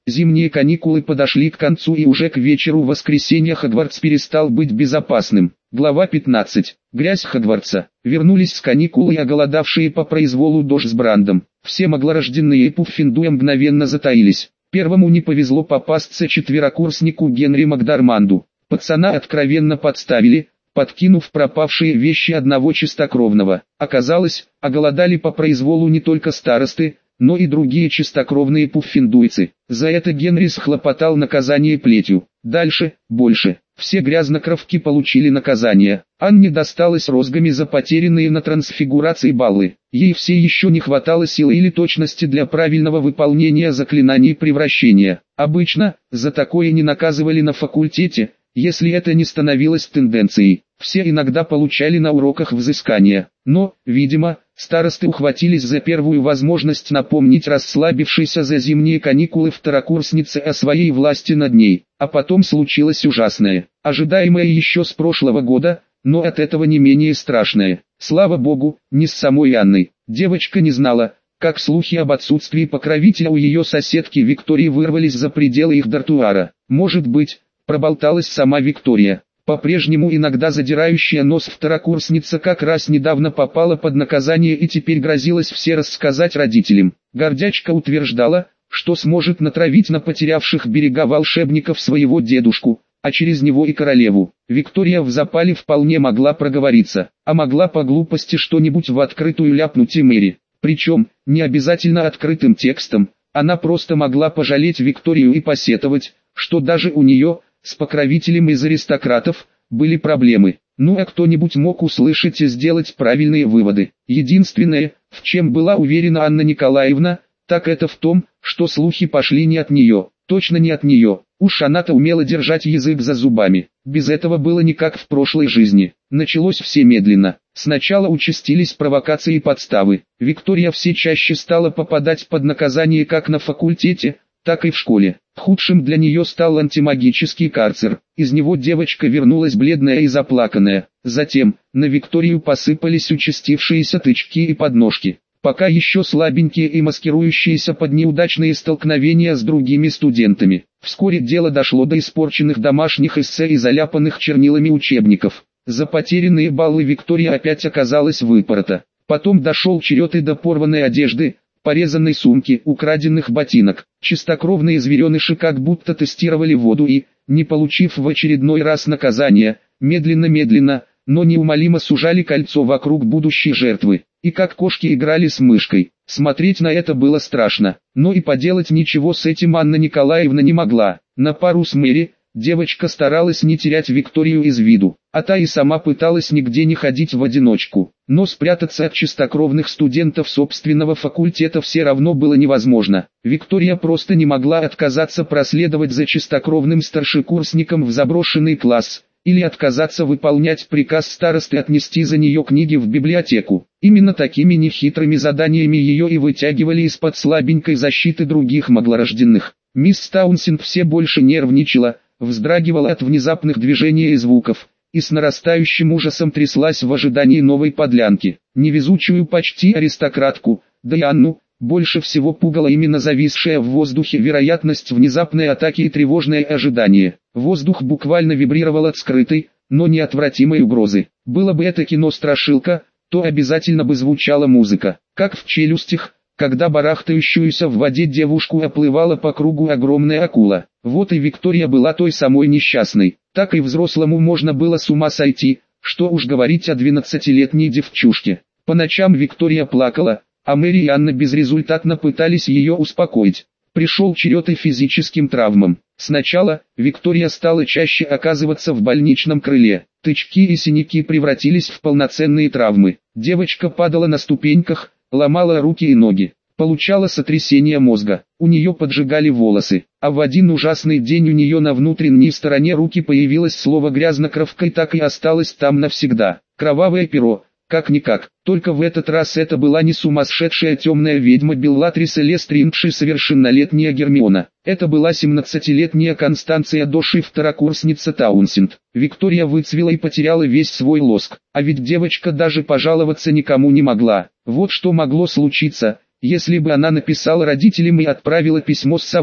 Зимние каникулы подошли к концу, и уже к вечеру воскресенья Хогвартс перестал быть безопасным. Глава пятнадцать. Грязь Хогвартса. Вернулись с каникул и оголодавшие по произволу Дож с Брандом. Все маглорожденные Пуффиндуя мгновенно затаились. Первому не повезло попасться четверокурснику Генри Макдорманду. Пацана откровенно подставили, подкинув пропавшие вещи одного чистокровного. Оказалось, оголодали по произволу не только старосты, но и другие чистокровные пуффиндуйцы. За это Генри схлопотал наказание плетью. Дальше, больше. Все грязнокровки получили наказание. Анне досталось розгами за потерянные на трансфигурации баллы. Ей все еще не хватало силы или точности для правильного выполнения заклинаний превращения. Обычно, за такое не наказывали на факультете, если это не становилось тенденцией. Все иногда получали на уроках взыскания. Но, видимо, старосты ухватились за первую возможность напомнить расслабившейся за зимние каникулы второкурснице о своей власти над ней. А потом случилось ужасное, ожидаемое еще с прошлого года, но от этого не менее страшное. Слава богу, не с самой Анной. Девочка не знала, как слухи об отсутствии покровителя у ее соседки Виктории вырвались за пределы их дартуара. Может быть, проболталась сама Виктория. По-прежнему иногда задирающая нос второкурсница как раз недавно попала под наказание и теперь грозилась все рассказать родителям. Гордячка утверждала, что сможет натравить на потерявших берега волшебников своего дедушку, а через него и королеву. Виктория в запале вполне могла проговориться, а могла по глупости что-нибудь в открытую ляпнуть и Мэри. Причем, не обязательно открытым текстом, она просто могла пожалеть Викторию и посетовать, что даже у нее, с покровителем из аристократов, были проблемы. Ну а кто-нибудь мог услышать и сделать правильные выводы. Единственное, в чем была уверена Анна Николаевна, так это в том, что слухи пошли не от нее, точно не от нее. Уж она-то умела держать язык за зубами. Без этого было не как в прошлой жизни. Началось все медленно. Сначала участились провокации и подставы. Виктория все чаще стала попадать под наказание как на факультете, так и в школе. Худшим для нее стал антимагический карцер. Из него девочка вернулась бледная и заплаканная. Затем, на Викторию посыпались участившиеся тычки и подножки. Пока еще слабенькие и маскирующиеся под неудачные столкновения с другими студентами. Вскоре дело дошло до испорченных домашних эссе и заляпанных чернилами учебников. За потерянные баллы Виктория опять оказалась выпорота. Потом дошел черед и до порванной одежды, порезанной сумки, украденных ботинок. Чистокровные звереныши как будто тестировали воду и, не получив в очередной раз наказания, медленно-медленно, но неумолимо сужали кольцо вокруг будущей жертвы. И как кошки играли с мышкой. Смотреть на это было страшно, но и поделать ничего с этим Анна Николаевна не могла. На пару с Мэри, девочка старалась не терять Викторию из виду, а та и сама пыталась нигде не ходить в одиночку. Но спрятаться от чистокровных студентов собственного факультета все равно было невозможно. Виктория просто не могла отказаться проследовать за чистокровным старшекурсником в заброшенный класс, или отказаться выполнять приказ старосты отнести за нее книги в библиотеку. Именно такими нехитрыми заданиями ее и вытягивали из-под слабенькой защиты других маглорожденных. Мисс Таунсенд все больше нервничала, вздрагивала от внезапных движений и звуков, и с нарастающим ужасом тряслась в ожидании новой подлянки. Невезучую почти аристократку, да и Анну, больше всего пугала именно зависшая в воздухе вероятность внезапной атаки и тревожное ожидание. Воздух буквально вибрировал от скрытой, но неотвратимой угрозы. Было бы это кино-страшилка, то обязательно бы звучала музыка, как в «Челюстях», когда барахтающуюся в воде девушку оплывала по кругу огромная акула. Вот и Виктория была той самой несчастной. Так и взрослому можно было с ума сойти, что уж говорить о двенадцатилетней девчушке. По ночам Виктория плакала, а Мэри и Анна безрезультатно пытались ее успокоить. Пришел черед и физическим травмам. Сначала, Виктория стала чаще оказываться в больничном крыле. Тычки и синяки превратились в полноценные травмы. Девочка падала на ступеньках, ломала руки и ноги. Получала сотрясение мозга. У нее поджигали волосы. А в один ужасный день у нее на внутренней стороне руки появилось слово «грязнокровка» и так и осталось там навсегда. Кровавое перо. Как-никак, только в этот раз это была не сумасшедшая темная ведьма Беллатриса Лестрингши, совершеннолетняя Гермиона. Это была семнадцатилетняя Констанция Доши, второкурсница Таунсенд. Виктория выцвела и потеряла весь свой лоск, а ведь девочка даже пожаловаться никому не могла. Вот что могло случиться, если бы она написала родителям и отправила письмо с совой,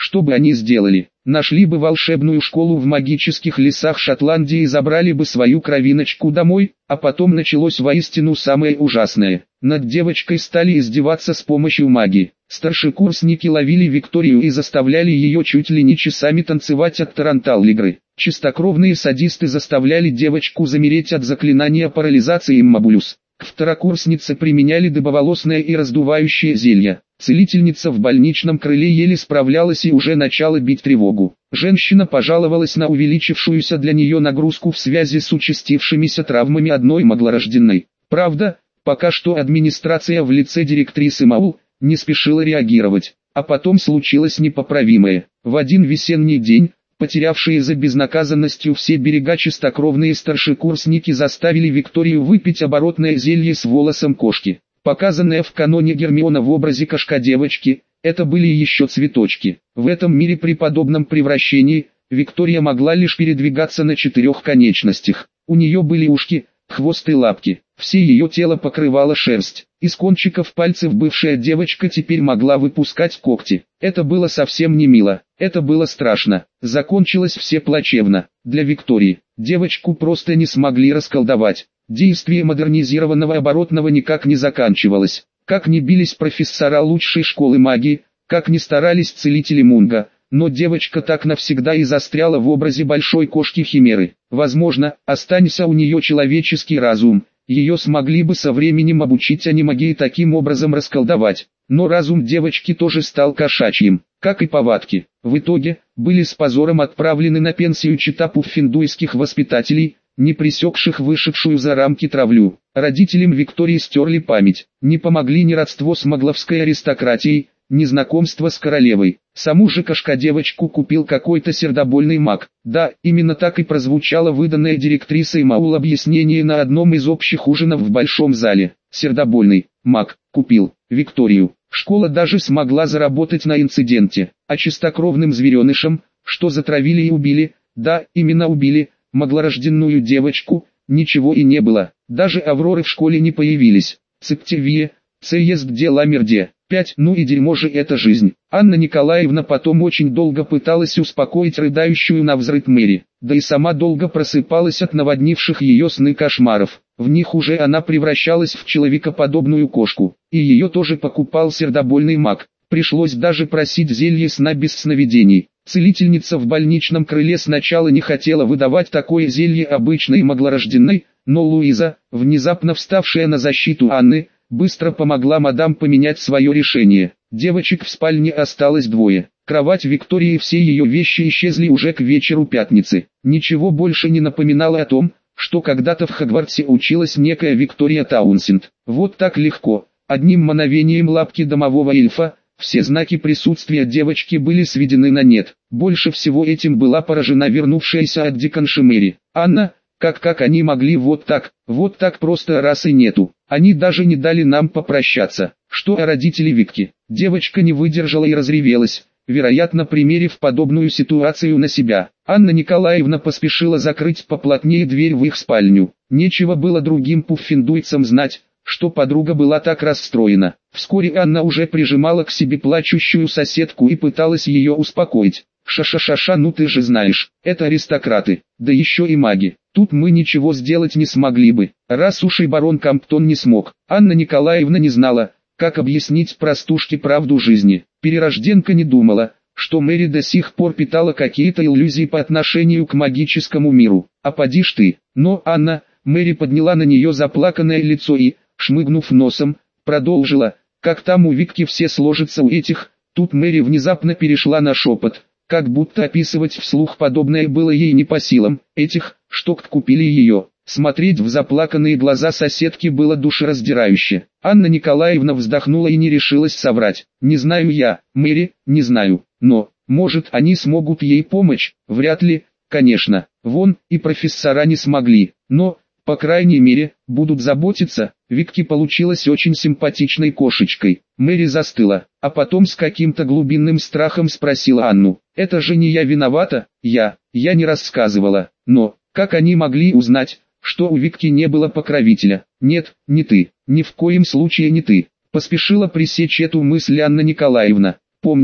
Что бы они сделали? Нашли бы волшебную школу в магических лесах Шотландии и забрали бы свою кровиночку домой, а потом началось воистину самое ужасное. Над девочкой стали издеваться с помощью магии. Старшекурсники ловили Викторию и заставляли ее чуть ли не часами танцевать от тарантал-игры. Чистокровные садисты заставляли девочку замереть от заклинания парализации иммобулюс. К второкурснице применяли дыбоволосное и раздувающее зелья. Целительница в больничном крыле еле справлялась и уже начала бить тревогу. Женщина пожаловалась на увеличившуюся для нее нагрузку в связи с участившимися травмами одной маглорожденной. Правда, пока что администрация в лице директрисы МАУЛ не спешила реагировать. А потом случилось непоправимое. В один весенний день, потерявшие за безнаказанностью все берега чистокровные старшекурсники заставили Викторию выпить оборотное зелье с волосом кошки. Показанная в каноне Гермиона в образе кошка-девочки, это были еще цветочки. В этом мире при подобном превращении, Виктория могла лишь передвигаться на четырех конечностях. У нее были ушки, хвост и лапки. Все ее тело покрывала шерсть. Из кончиков пальцев бывшая девочка теперь могла выпускать когти. Это было совсем не мило. Это было страшно. Закончилось все плачевно. Для Виктории. Девочку просто не смогли расколдовать. Действие модернизированного оборотного никак не заканчивалось. Как ни бились профессора лучшей школы магии, как ни старались целители Мунга, но девочка так навсегда и застряла в образе большой кошки-химеры. Возможно, останься у нее человеческий разум, ее смогли бы со временем обучить анимагии таким образом расколдовать. Но разум девочки тоже стал кошачьим, как и повадки. В итоге, были с позором отправлены на пенсию чета пуффиндуйских воспитателей, не пресекших вышедшую за рамки травлю. Родителям Виктории стерли память. Не помогли ни родство с магловской аристократией, ни знакомство с королевой. Саму же кошка-девочку купил какой-то сердобольный маг. Да, именно так и прозвучало выданное директрисой МАУЛ объяснение на одном из общих ужинов в большом зале. Сердобольный маг купил Викторию. Школа даже смогла заработать на инциденте. А чистокровным зверенышам, что затравили и убили, да, именно убили, маглорожденную девочку, ничего и не было. Даже Авроры в школе не появились. Цептивие, цеест где ламерде. пять Ну и дерьмо же это жизнь. Анна Николаевна потом очень долго пыталась успокоить рыдающую навзрыд Мэри. Да и сама долго просыпалась от наводнивших ее сны кошмаров. В них уже она превращалась в человекоподобную кошку. И ее тоже покупал сердобольный маг. Пришлось даже просить зелье сна без сновидений. Целительница в больничном крыле сначала не хотела выдавать такое зелье обычной маглорожденной, но Луиза, внезапно вставшая на защиту Анны, быстро помогла мадам поменять свое решение. Девочек в спальне осталось двое. Кровать Виктории и все ее вещи исчезли уже к вечеру пятницы. Ничего больше не напоминало о том, что когда-то в Хогвартсе училась некая Виктория Таунсенд. Вот так легко, одним мановением лапки домового эльфа, все знаки присутствия девочки были сведены на нет. Больше всего этим была поражена вернувшаяся от диканши Мэри. Анна, как как они могли вот так, вот так просто раз и нету. Они даже не дали нам попрощаться. Что о родители Викки? Девочка не выдержала и разревелась, вероятно примерив подобную ситуацию на себя. Анна Николаевна поспешила закрыть поплотнее дверь в их спальню. Нечего было другим пуффиндуйцам знать, что подруга была так расстроена. Вскоре Анна уже прижимала к себе плачущую соседку и пыталась ее успокоить. «Ша-ша-ша-ша, ну ты же знаешь, это аристократы, да еще и маги. Тут мы ничего сделать не смогли бы, раз уж и барон Камптон не смог». Анна Николаевна не знала, как объяснить простушке правду жизни. Перерожденка не думала, что Мэри до сих пор питала какие-то иллюзии по отношению к магическому миру. А поди ж ты. Но Анна, Мэри подняла на нее заплаканное лицо и, шмыгнув носом, продолжила: «Как там у Викки все сложится у этих». Тут Мэри внезапно перешла на шепот, как будто описывать вслух подобное было ей не по силам. Этих, что купили ее. Смотреть в заплаканные глаза соседки было душераздирающе. Анна Николаевна вздохнула и не решилась соврать. «Не знаю я, Мэри, не знаю, но, может, они смогут ей помочь?» «Вряд ли, конечно, вон, и профессора не смогли, но, по крайней мере, будут заботиться». Викки получилась очень симпатичной кошечкой. Мэри застыла, а потом с каким-то глубинным страхом спросила Анну: «Это же не я виновата?» «Я, я не рассказывала, но, как они могли узнать, что у Викки не было покровителя?» «Нет, не ты, ни в коем случае не ты», — поспешила пресечь эту мысль Анна Николаевна. «Помнишь,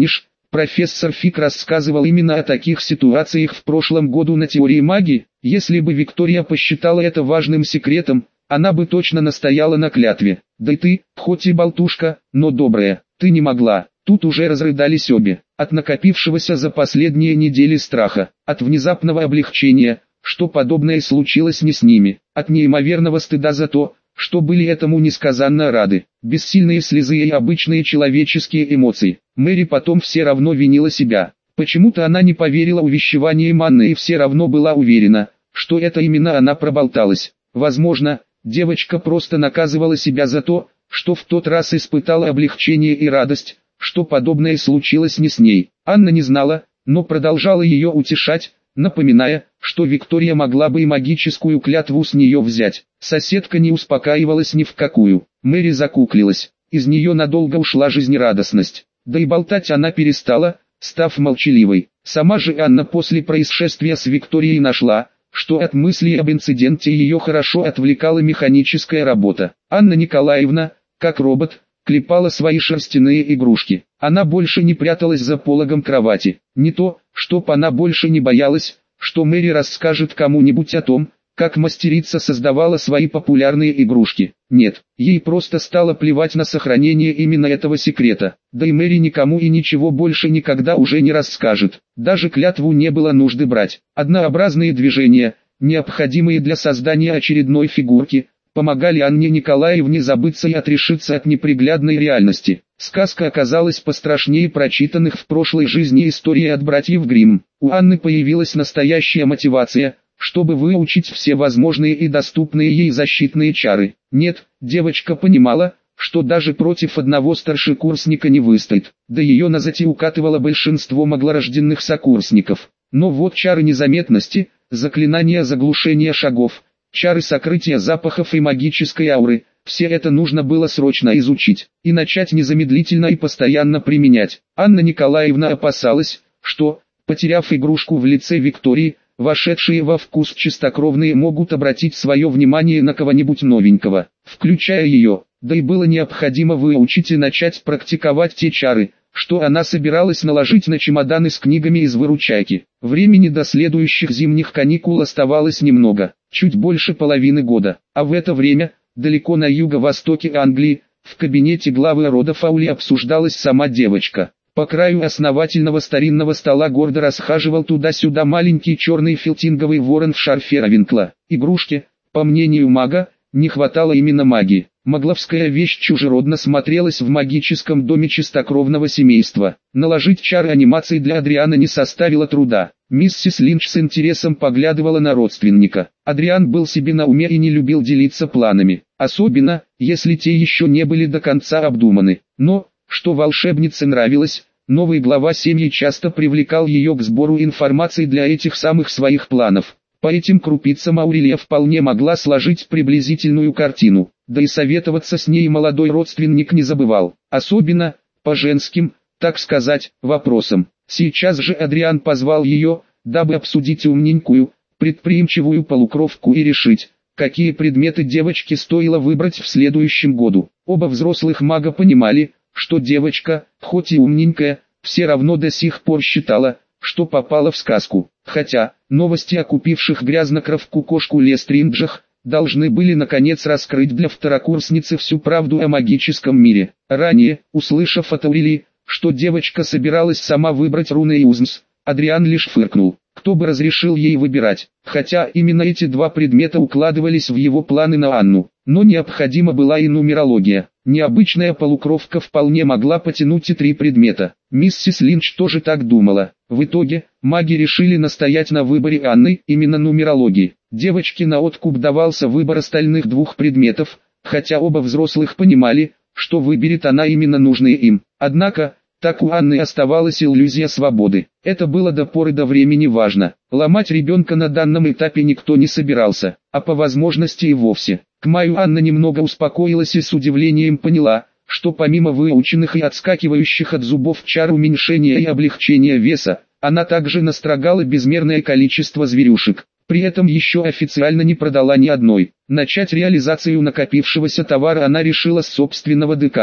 Профессор Фик рассказывал именно о таких ситуациях в прошлом году на теории магии. Если бы Виктория посчитала это важным секретом, она бы точно настояла на клятве. Да и ты, хоть и болтушка, но добрая, ты не могла. Тут уже разрыдались обе, от накопившегося за последние недели страха, от внезапного облегчения, что подобное случилось не с ними, от неимоверного стыда за то, что были этому несказанно рады. Бессильные слезы и обычные человеческие эмоции. Мэри потом все равно винила себя. Почему-то она не поверила увещеваниям Анны и все равно была уверена, что это именно она проболталась. Возможно, девочка просто наказывала себя за то, что в тот раз испытала облегчение и радость, что подобное случилось не с ней. Анна не знала, но продолжала ее утешать, напоминая, что Виктория могла бы и магическую клятву с нее взять. Соседка не успокаивалась ни в какую. Мэри закуклилась, из нее надолго ушла жизнерадостность. Да и болтать она перестала, став молчаливой. Сама же Анна после происшествия с Викторией нашла, что от мыслей об инциденте ее хорошо отвлекала механическая работа. Анна Николаевна, как робот, клепала свои шерстяные игрушки. Она больше не пряталась за пологом кровати. Не то, чтоб она больше не боялась, что Мэри расскажет кому-нибудь о том, как мастерица создавала свои популярные игрушки. Нет, ей просто стало плевать на сохранение именно этого секрета. Да и Мэри никому и ничего больше никогда уже не расскажет. Даже клятву не было нужды брать. Однообразные движения, необходимые для создания очередной фигурки, помогали Анне Николаевне забыться и отрешиться от неприглядной реальности. Сказка оказалась пострашнее прочитанных в прошлой жизни историй от братьев Гримм. У Анны появилась настоящая мотивация, чтобы выучить все возможные и доступные ей защитные чары. Нет, девочка понимала, что даже против одного старшекурсника не выстоит, да ее на зате укатывало большинство моглорожденных сокурсников. Но вот чары незаметности, заклинания заглушения шагов, чары сокрытия запахов и магической ауры, все это нужно было срочно изучить, и начать незамедлительно и постоянно применять. Анна Николаевна опасалась, что, потеряв игрушку в лице Виктории, вошедшие во вкус чистокровные могут обратить свое внимание на кого-нибудь новенького, включая ее, да и было необходимо выучить и начать практиковать те чары, что она собиралась наложить на чемоданы с книгами из выручайки. Времени до следующих зимних каникул оставалось немного, чуть больше половины года, а в это время, далеко на юго-востоке Англии, в кабинете главы рода Фаули обсуждалась сама девочка. По краю основательного старинного стола гордо расхаживал туда-сюда маленький черный филтинговый ворон в шарфе Равенкла. Игрушке, по мнению мага, не хватало именно магии. Магловская вещь чужеродно смотрелась в магическом доме чистокровного семейства. Наложить чары анимации для Адриана не составило труда. Миссис Линч с интересом поглядывала на родственника. Адриан был себе на уме и не любил делиться планами, особенно, если те еще не были до конца обдуманы. Но, что волшебнице нравилось, новый глава семьи часто привлекал ее к сбору информации для этих самых своих планов. По этим крупицам Аурелия вполне могла сложить приблизительную картину, да и советоваться с ней молодой родственник не забывал, особенно, по женским, так сказать, вопросам. Сейчас же Адриан позвал ее, дабы обсудить умненькую, предприимчивую полукровку и решить, какие предметы девочке стоило выбрать в следующем году. Оба взрослых мага понимали, что девочка, хоть и умненькая, все равно до сих пор считала, что попала в сказку. Хотя, новости о купивших грязнокровку кошку Лестринджах, должны были наконец раскрыть для второкурсницы всю правду о магическом мире. Ранее, услышав от Аурелии, что девочка собиралась сама выбрать руны и узмс, Адриан лишь фыркнул. Кто бы разрешил ей выбирать, хотя именно эти два предмета укладывались в его планы на Анну. Но необходима была и нумерология. Необычная полукровка вполне могла потянуть и три предмета. Миссис Линч тоже так думала. В итоге, маги решили настоять на выборе Анны, именно нумерологии. Девочке на откуп давался выбор остальных двух предметов, хотя оба взрослых понимали, что выберет она именно нужные им. Однако, так у Анны оставалась иллюзия свободы. Это было до поры до времени важно. Ломать ребенка на данном этапе никто не собирался, а по возможности и вовсе. К маю Анна немного успокоилась и с удивлением поняла, что помимо выученных и отскакивающих от зубов чар уменьшения и облегчения веса, она также настрогала безмерное количество зверюшек. При этом еще официально не продала ни одной. Начать реализацию накопившегося товара она решила с собственного декана.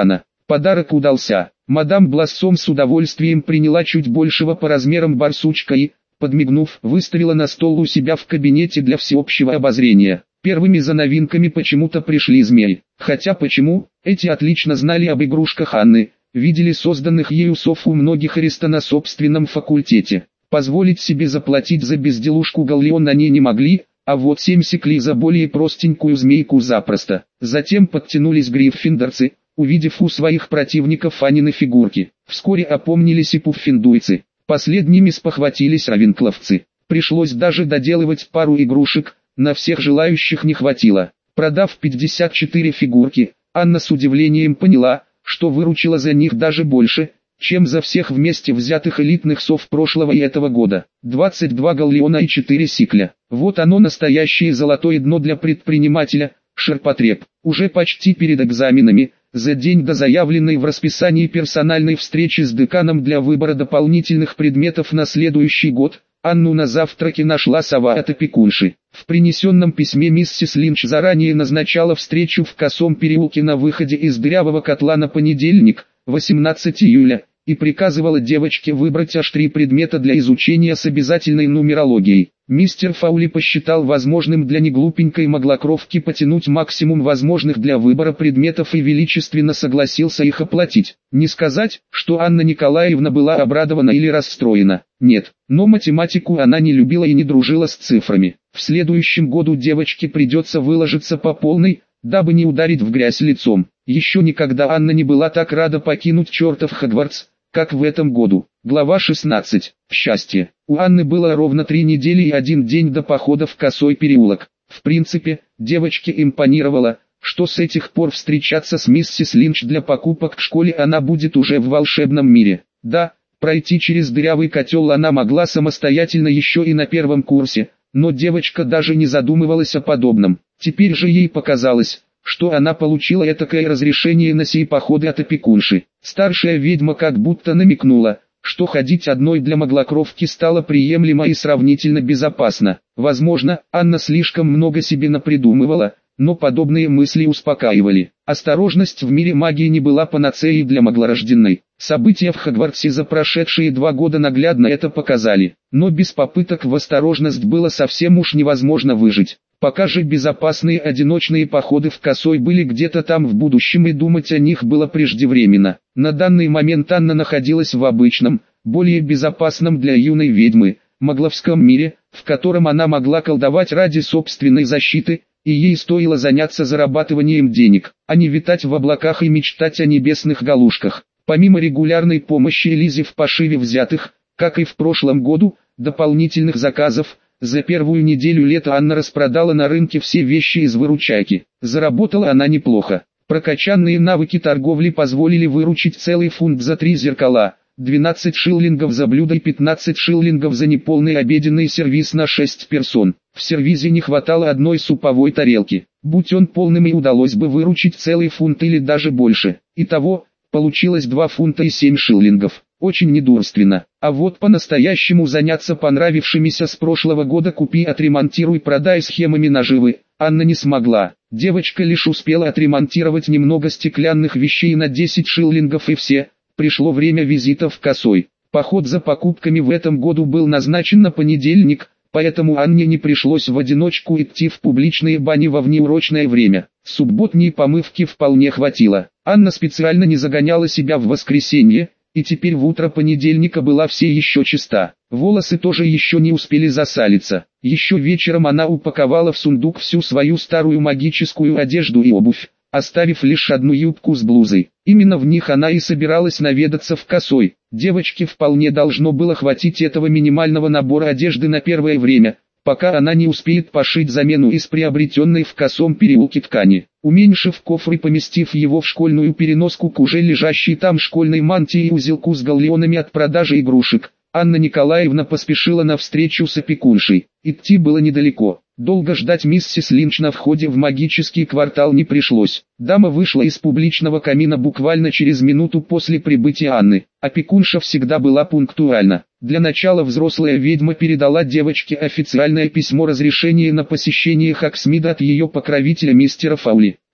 Подарок удался. Мадам Блассом с удовольствием приняла чуть большего по размерам барсучка и, подмигнув, выставила на стол у себя в кабинете для всеобщего обозрения. Первыми за новинками почему-то пришли змеи. Хотя почему, эти отлично знали об игрушках Анны, видели созданных ею сов у многих ариста на собственном факультете. Позволить себе заплатить за безделушку галлеон они не могли, а вот семь секли за более простенькую змейку запросто. Затем подтянулись гриффиндорцы, увидев у своих противников Анины фигурки. Вскоре опомнились и пуффиндуйцы. Последними спохватились равенкловцы. Пришлось даже доделывать пару игрушек, на всех желающих не хватило. Продав пятьдесят четыре фигурки, Анна с удивлением поняла, что выручила за них даже больше, чем за всех вместе взятых элитных сов прошлого и этого года. двадцать два галлеона и четыре сикля. Вот оно, настоящее золотое дно для предпринимателя, ширпотреб. Уже почти перед экзаменами, за день до заявленной в расписании персональной встречи с деканом для выбора дополнительных предметов на следующий год, Анну на завтраке нашла сова от опекунши. В принесенном письме миссис Линч заранее назначала встречу в Косом переулке на выходе из дырявого котла на понедельник, восемнадцатого июля, и приказывала девочке выбрать аж три предмета для изучения с обязательной нумерологией. Мистер Фаули посчитал возможным для неглупенькой маглокровки потянуть максимум возможных для выбора предметов и величественно согласился их оплатить. Не сказать, что Анна Николаевна была обрадована или расстроена. Нет, но математику она не любила и не дружила с цифрами. В следующем году девочке придется выложиться по полной, дабы не ударить в грязь лицом. Еще никогда Анна не была так рада покинуть чертов Хогвартс, как в этом году. Глава шестнадцать. Счастье. У Анны было ровно три недели и один день до похода в Косой переулок. В принципе, девочке импонировало, что с этих пор встречаться с миссис Линч для покупок в школе она будет уже в волшебном мире. Да, пройти через дырявый котел она могла самостоятельно еще и на первом курсе, но девочка даже не задумывалась о подобном. Теперь же ей показалось, что она получила этакое разрешение на сей походы от опекунши. Старшая ведьма как будто намекнула, что ходить одной для маглокровки стало приемлемо и сравнительно безопасно. Возможно, Анна слишком много себе напридумывала, но подобные мысли успокаивали. Осторожность в мире магии не была панацеей для маглорожденной. События в Хогвартсе за прошедшие два года наглядно это показали. Но без попыток в осторожность было совсем уж невозможно выжить. Пока же безопасные одиночные походы в Косой были где-то там в будущем и думать о них было преждевременно. На данный момент Анна находилась в обычном, более безопасном для юной ведьмы, магловском мире, в котором она могла колдовать ради собственной защиты, и ей стоило заняться зарабатыванием денег, а не витать в облаках и мечтать о небесных галушках. Помимо регулярной помощи Элизе в пошиве взятых, как и в прошлом году, дополнительных заказов, за первую неделю лета Анна распродала на рынке все вещи из выручайки. Заработала она неплохо. Прокачанные навыки торговли позволили выручить целый фунт за три зеркала, двенадцать шиллингов за блюдо и пятнадцать шиллингов за неполный обеденный сервиз на шесть персон. В сервизе не хватало одной суповой тарелки. Будь он полным, и удалось бы выручить целый фунт или даже больше. Итого, получилось два фунта и семь шиллингов. Очень недурственно. А вот по-настоящему заняться понравившимися с прошлого года купи-отремонтируй-продай схемами наживы Анна не смогла. Девочка лишь успела отремонтировать немного стеклянных вещей на десять шиллингов и все. Пришло время визита в Косой. Поход за покупками в этом году был назначен на понедельник, поэтому Анне не пришлось в одиночку идти в публичные бани во внеурочное время. Субботней помывки вполне хватило. Анна специально не загоняла себя в воскресенье, и теперь в утро понедельника была все еще чиста. Волосы тоже еще не успели засалиться. Еще вечером она упаковала в сундук всю свою старую магическую одежду и обувь, оставив лишь одну юбку с блузой. Именно в них она и собиралась наведаться в Косой. Девочке вполне должно было хватить этого минимального набора одежды на первое время, пока она не успеет пошить замену из приобретенной в Косом переулке ткани. Уменьшив кофр и поместив его в школьную переноску к уже лежащей там школьной мантии и узелку с галлеонами от продажи игрушек, Анна Николаевна поспешила на встречу с опекуншей. Идти было недалеко. Долго ждать миссис Линч на входе в магический квартал не пришлось. Дама вышла из публичного камина буквально через минуту после прибытия Анны. Опекунша всегда была пунктуальна. Для начала взрослая ведьма передала девочке официальное письмо разрешения на посещение Хоксмида от ее покровителя мистера Фаули. Да,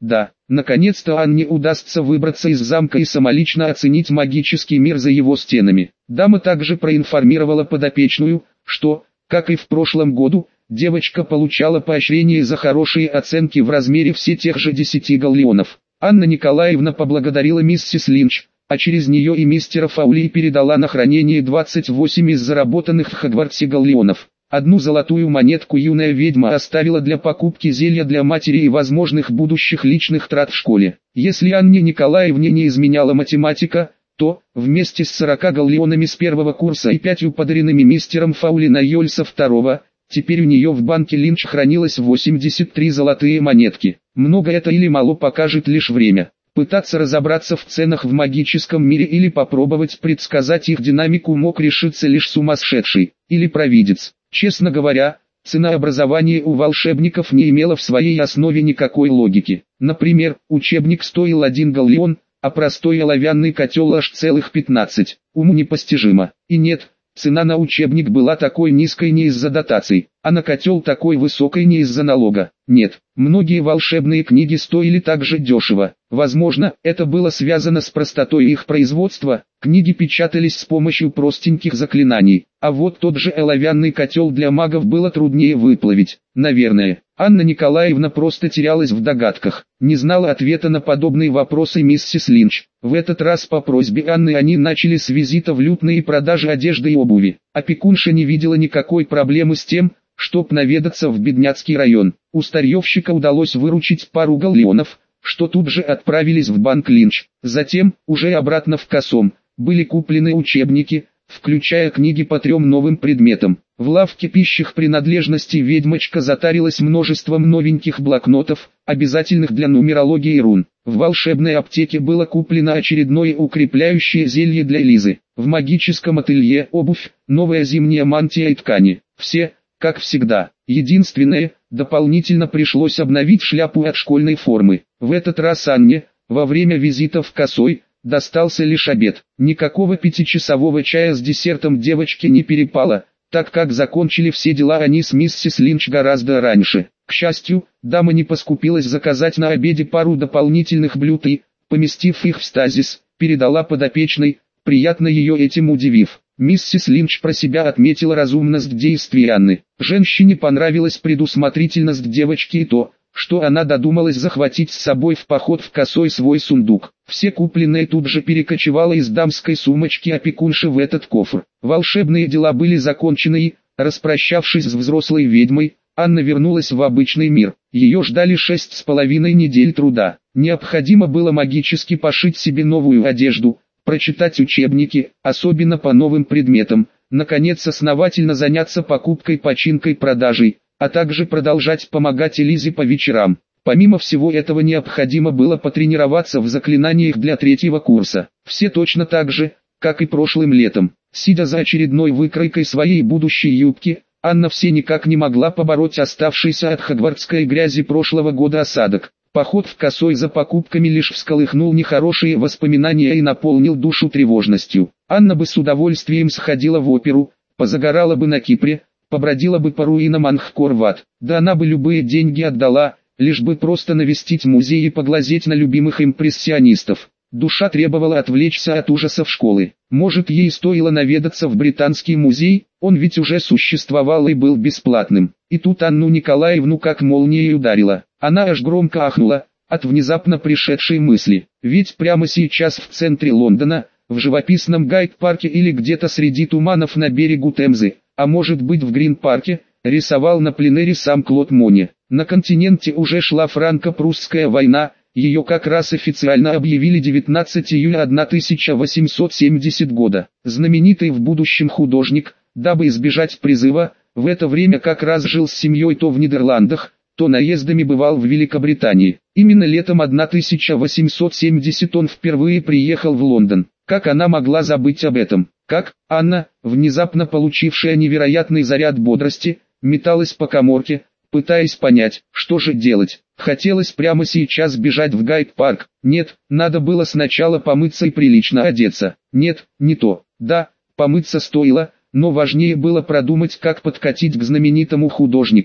Наконец-то Анне удастся выбраться из замка и самолично оценить магический мир за его стенами. Дама также проинформировала подопечную, что, как и в прошлом году, девочка получала поощрение за хорошие оценки в размере все тех же десяти галлеонов. Анна Николаевна поблагодарила миссис Линч, а через нее и мистера Фаули передала на хранение двадцать восемь из заработанных в Хогвартсе галлеонов. Одну золотую монетку юная ведьма оставила для покупки зелья для матери и возможных будущих личных трат в школе. Если Анне Николаевне не изменяла математика, то, вместе с сорока галлеонами с первого курса и пятью подаренными мистером Фаули на Йоль со второго, теперь у нее в банке Линч хранилось восемьдесят три золотые монетки. Много это или мало покажет лишь время. Пытаться разобраться в ценах в магическом мире или попробовать предсказать их динамику мог решиться лишь сумасшедший, или провидец. Честно говоря, ценообразование у волшебников не имело в своей основе никакой логики. Например, учебник стоил один галлеон, а простой оловянный котел аж целых пятнадцать. Уму непостижимо. И нет, цена на учебник была такой низкой не из-за дотаций, а на котел такой высокой не из-за налога. Нет, многие волшебные книги стоили так же дешево. Возможно, это было связано с простотой их производства, книги печатались с помощью простеньких заклинаний, а вот тот же оловянный котел для магов было труднее выплавить. Наверное, Анна Николаевна просто терялась в догадках, не знала ответа на подобные вопросы миссис Линч. В этот раз по просьбе Анны они начали с визита в лютные продажи одежды и обуви. Опекунша не видела никакой проблемы с тем, чтоб наведаться в бедняцкий район. У старьевщика удалось выручить пару галлеонов, что тут же отправились в банк Линч. Затем, уже обратно в Косом, были куплены учебники, включая книги по трем новым предметам. В лавке пищих принадлежностей ведьмочка затарилась множеством новеньких блокнотов, обязательных для нумерологии и рун. В волшебной аптеке было куплено очередное укрепляющее зелье для Лизы. В магическом ателье обувь, новая зимняя мантия и ткани. Все, как всегда. Единственное, дополнительно пришлось обновить шляпу от школьной формы. В этот раз Анне, во время визита в Косой, достался лишь обед. Никакого пятичасового чая с десертом девочке не перепало, так как закончили все дела они с миссис Линч гораздо раньше. К счастью, дама не поскупилась заказать на обеде пару дополнительных блюд и, поместив их в стазис, передала подопечной, приятно ее этим удивив. Миссис Линч про себя отметила разумность действий Анны. Женщине понравилась предусмотрительность девочки и то, что она додумалась захватить с собой в поход в Косой свой сундук. Все купленное тут же перекочевало из дамской сумочки опекунши в этот кофр. Волшебные дела были закончены и, распрощавшись с взрослой ведьмой, Анна вернулась в обычный мир. Ее ждали шесть с половиной недель труда. Необходимо было магически пошить себе новую одежду, прочитать учебники, особенно по новым предметам, наконец основательно заняться покупкой, починкой, продажей, а также продолжать помогать Элизе по вечерам. Помимо всего этого необходимо было потренироваться в заклинаниях для третьего курса. Все точно так же, как и прошлым летом. Сидя за очередной выкройкой своей будущей юбки, Анна все никак не могла побороть оставшийся от хогвартской грязи прошлого года осадок. Поход в Косой за покупками лишь всколыхнул нехорошие воспоминания и наполнил душу тревожностью. Анна бы с удовольствием сходила в оперу, позагорала бы на Кипре, побродила бы по руинам Ангкор-Ват. Да она бы любые деньги отдала, лишь бы просто навестить музей и поглазеть на любимых импрессионистов. Душа требовала отвлечься от ужасов школы. Может, ей стоило наведаться в Британский музей, он ведь уже существовал и был бесплатным. И тут Анну Николаевну как молнией ударила. Она аж громко ахнула от внезапно пришедшей мысли. Ведь прямо сейчас в центре Лондона, в живописном Гайд-парке или где-то среди туманов на берегу Темзы, а может быть в Грин-парке, рисовал на пленэре сам Клод Моне. На континенте уже шла франко-прусская война, ее как раз официально объявили девятнадцатого июля тысяча восемьсот семидесятого года. Знаменитый в будущем художник, дабы избежать призыва, в это время как раз жил с семьей то в Нидерландах, то наездами бывал в Великобритании. Именно летом тысяча восемьсот семидесятого он впервые приехал в Лондон. Как она могла забыть об этом? Как Анна, внезапно получившая невероятный заряд бодрости, металась по каморке, пытаясь понять, что же делать. Хотелось прямо сейчас бежать в Гайд-парк. Нет, надо было сначала помыться и прилично одеться. Нет, не то. Да, помыться стоило, но важнее было продумать, как подкатить к знаменитому художнику,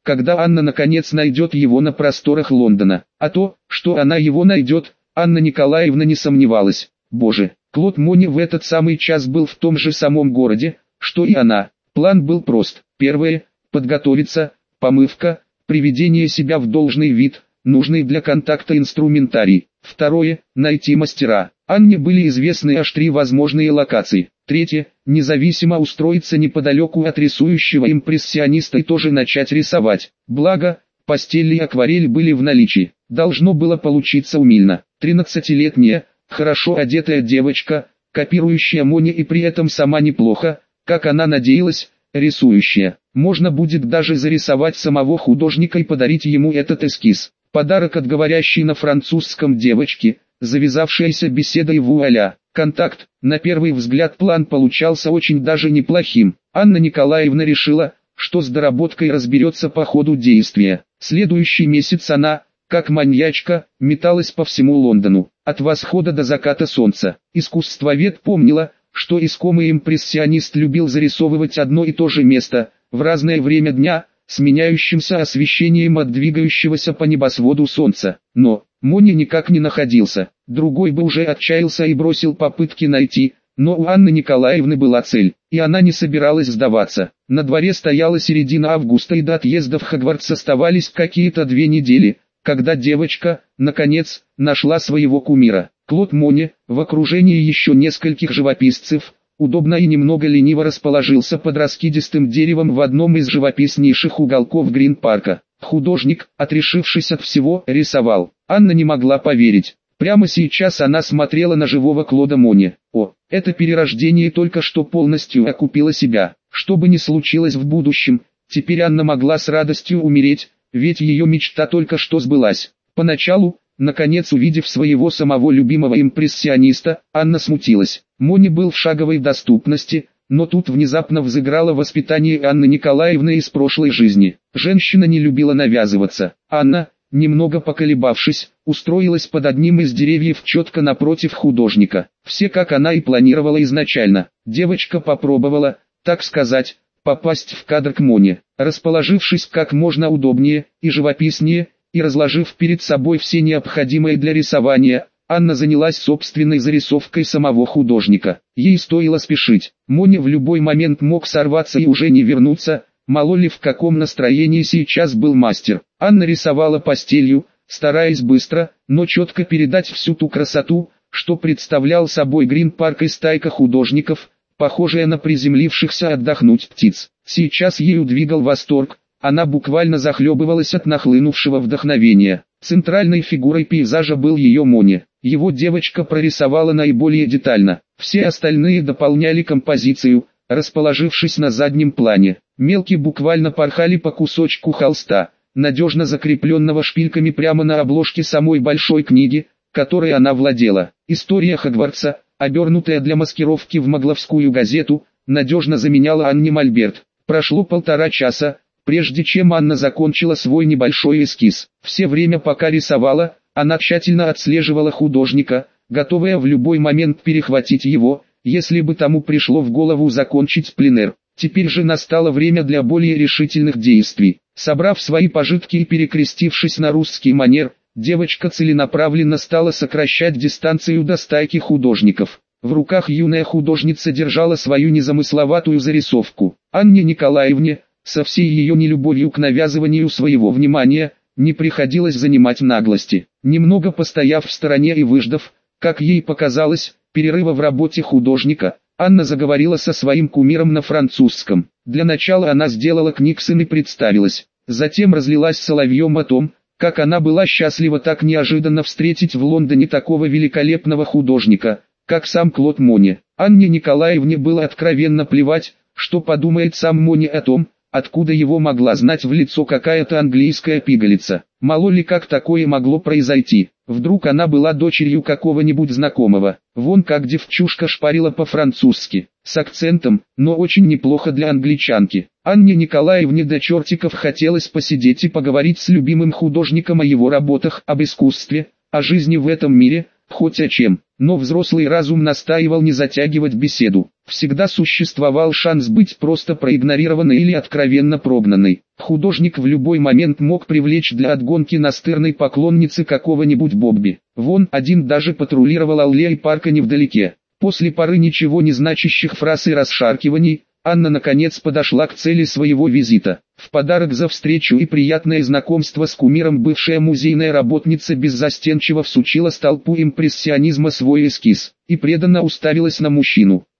когда Анна наконец найдет его на просторах Лондона. А то, что она его найдет, Анна Николаевна не сомневалась. Боже, Клод Мони в этот самый час был в том же самом городе, что и она. План был прост. Первое – подготовиться, помывка, приведение себя в должный вид, нужный для контакта инструментарий. Второе – найти мастера. Анне были известны аж три возможные локации. Третье – независимо устроиться неподалеку от рисующего импрессиониста и тоже начать рисовать. Благо, пастель и акварель были в наличии. Должно было получиться умильно. Тринадцатилетняя, хорошо одетая девочка, копирующая Мони и при этом сама неплохо, как она надеялась, рисующая. Можно будет даже зарисовать самого художника и подарить ему этот эскиз. Подарок от говорящей на французском девочки, завязавшаяся беседа и вуаля. Контакт. На первый взгляд план получался очень даже неплохим. Анна Николаевна решила, что с доработкой разберется по ходу действия. Следующий месяц она, как маньячка, металась по всему Лондону, от восхода до заката солнца. Искусствовед помнила, что искомый импрессионист любил зарисовывать одно и то же место, в разное время дня, с меняющимся освещением от двигающегося по небосводу солнца. Но Мони никак не находился. Другой бы уже отчаялся и бросил попытки найти, но у Анны Николаевны была цель, и она не собиралась сдаваться. На дворе стояла середина августа и до отъезда в Хогвартс оставались какие-то две недели, когда девочка, наконец, нашла своего кумира. Клод Мони, в окружении еще нескольких живописцев, удобно и немного лениво расположился под раскидистым деревом в одном из живописнейших уголков Грин-парка. Художник, отрешившись от всего, рисовал. Анна не могла поверить. Прямо сейчас она смотрела на живого Клода Мони. О, это перерождение только что полностью окупило себя. Что бы ни случилось в будущем, теперь Анна могла с радостью умереть, ведь ее мечта только что сбылась. Поначалу, наконец увидев своего самого любимого импрессиониста, Анна смутилась. Мони был в шаговой доступности, но тут внезапно взыграло воспитание Анны Николаевны из прошлой жизни. Женщина не любила навязываться. Анна, немного поколебавшись, устроилась под одним из деревьев четко напротив художника. Все как она и планировала изначально. Девочка попробовала, так сказать, попасть в кадр к Мони. Расположившись как можно удобнее и живописнее, и разложив перед собой все необходимое для рисования, Анна занялась собственной зарисовкой самого художника. Ей стоило спешить. Мони в любой момент мог сорваться и уже не вернуться, мало ли в каком настроении сейчас был мастер. Анна рисовала пастелью, стараясь быстро, но четко передать всю ту красоту, что представлял собой Грин-парк и стайка художников, похожая на приземлившихся отдохнуть птиц. Сейчас ею двигал восторг, она буквально захлебывалась от нахлынувшего вдохновения. Центральной фигурой пейзажа был ее Мони. Его девочка прорисовала наиболее детально. Все остальные дополняли композицию, расположившись на заднем плане. Мелки буквально порхали по кусочку холста, надежно закрепленного шпильками прямо на обложке самой большой книги, которой она владела. История Хогвартса, обернутая для маскировки в Магловскую газету, надежно заменяла Анне мольберт. Прошло полтора часа, прежде чем Анна закончила свой небольшой эскиз. Все время пока рисовала, она тщательно отслеживала художника, готовая в любой момент перехватить его, если бы тому пришло в голову закончить пленэр. Теперь же настало время для более решительных действий. Собрав свои пожитки и перекрестившись на русский манер, девочка целенаправленно стала сокращать дистанцию до стайки художников. В руках юная художница держала свою незамысловатую зарисовку. Анне Николаевне, со всей ее нелюбовью к навязыванию своего внимания, не приходилось занимать наглости. Немного постояв в стороне и выждав, как ей показалось, перерыва в работе художника, Анна заговорила со своим кумиром на французском. Для начала она сделала книксон и представилась. Затем разлилась соловьем о том, как она была счастлива так неожиданно встретить в Лондоне такого великолепного художника, как сам Клод Мони. Анне Николаевне было откровенно плевать, что подумает сам Мони о том, откуда его могла знать в лицо какая-то английская пигалица. Мало ли как такое могло произойти. Вдруг она была дочерью какого-нибудь знакомого. Вон как девчушка шпарила по-французски, с акцентом, но очень неплохо для англичанки. Анне Николаевне до чертиков хотелось посидеть и поговорить с любимым художником о его работах, об искусстве, о жизни в этом мире, хоть о чем. Но взрослый разум настаивал не затягивать беседу. всегда существовал шанс быть просто проигнорированной или откровенно прогнанной. Художник в любой момент мог привлечь для отгонки настырной поклонницы какого-нибудь Бобби. Вон один даже патрулировал аллеи парка невдалеке. После пары ничего не значащих фраз и расшаркиваний, Анна наконец подошла к цели своего визита. В подарок за встречу и приятное знакомство с кумиром бывшая музейная работница беззастенчиво всучила столпу импрессионизма свой эскиз и преданно уставилась на мужчину.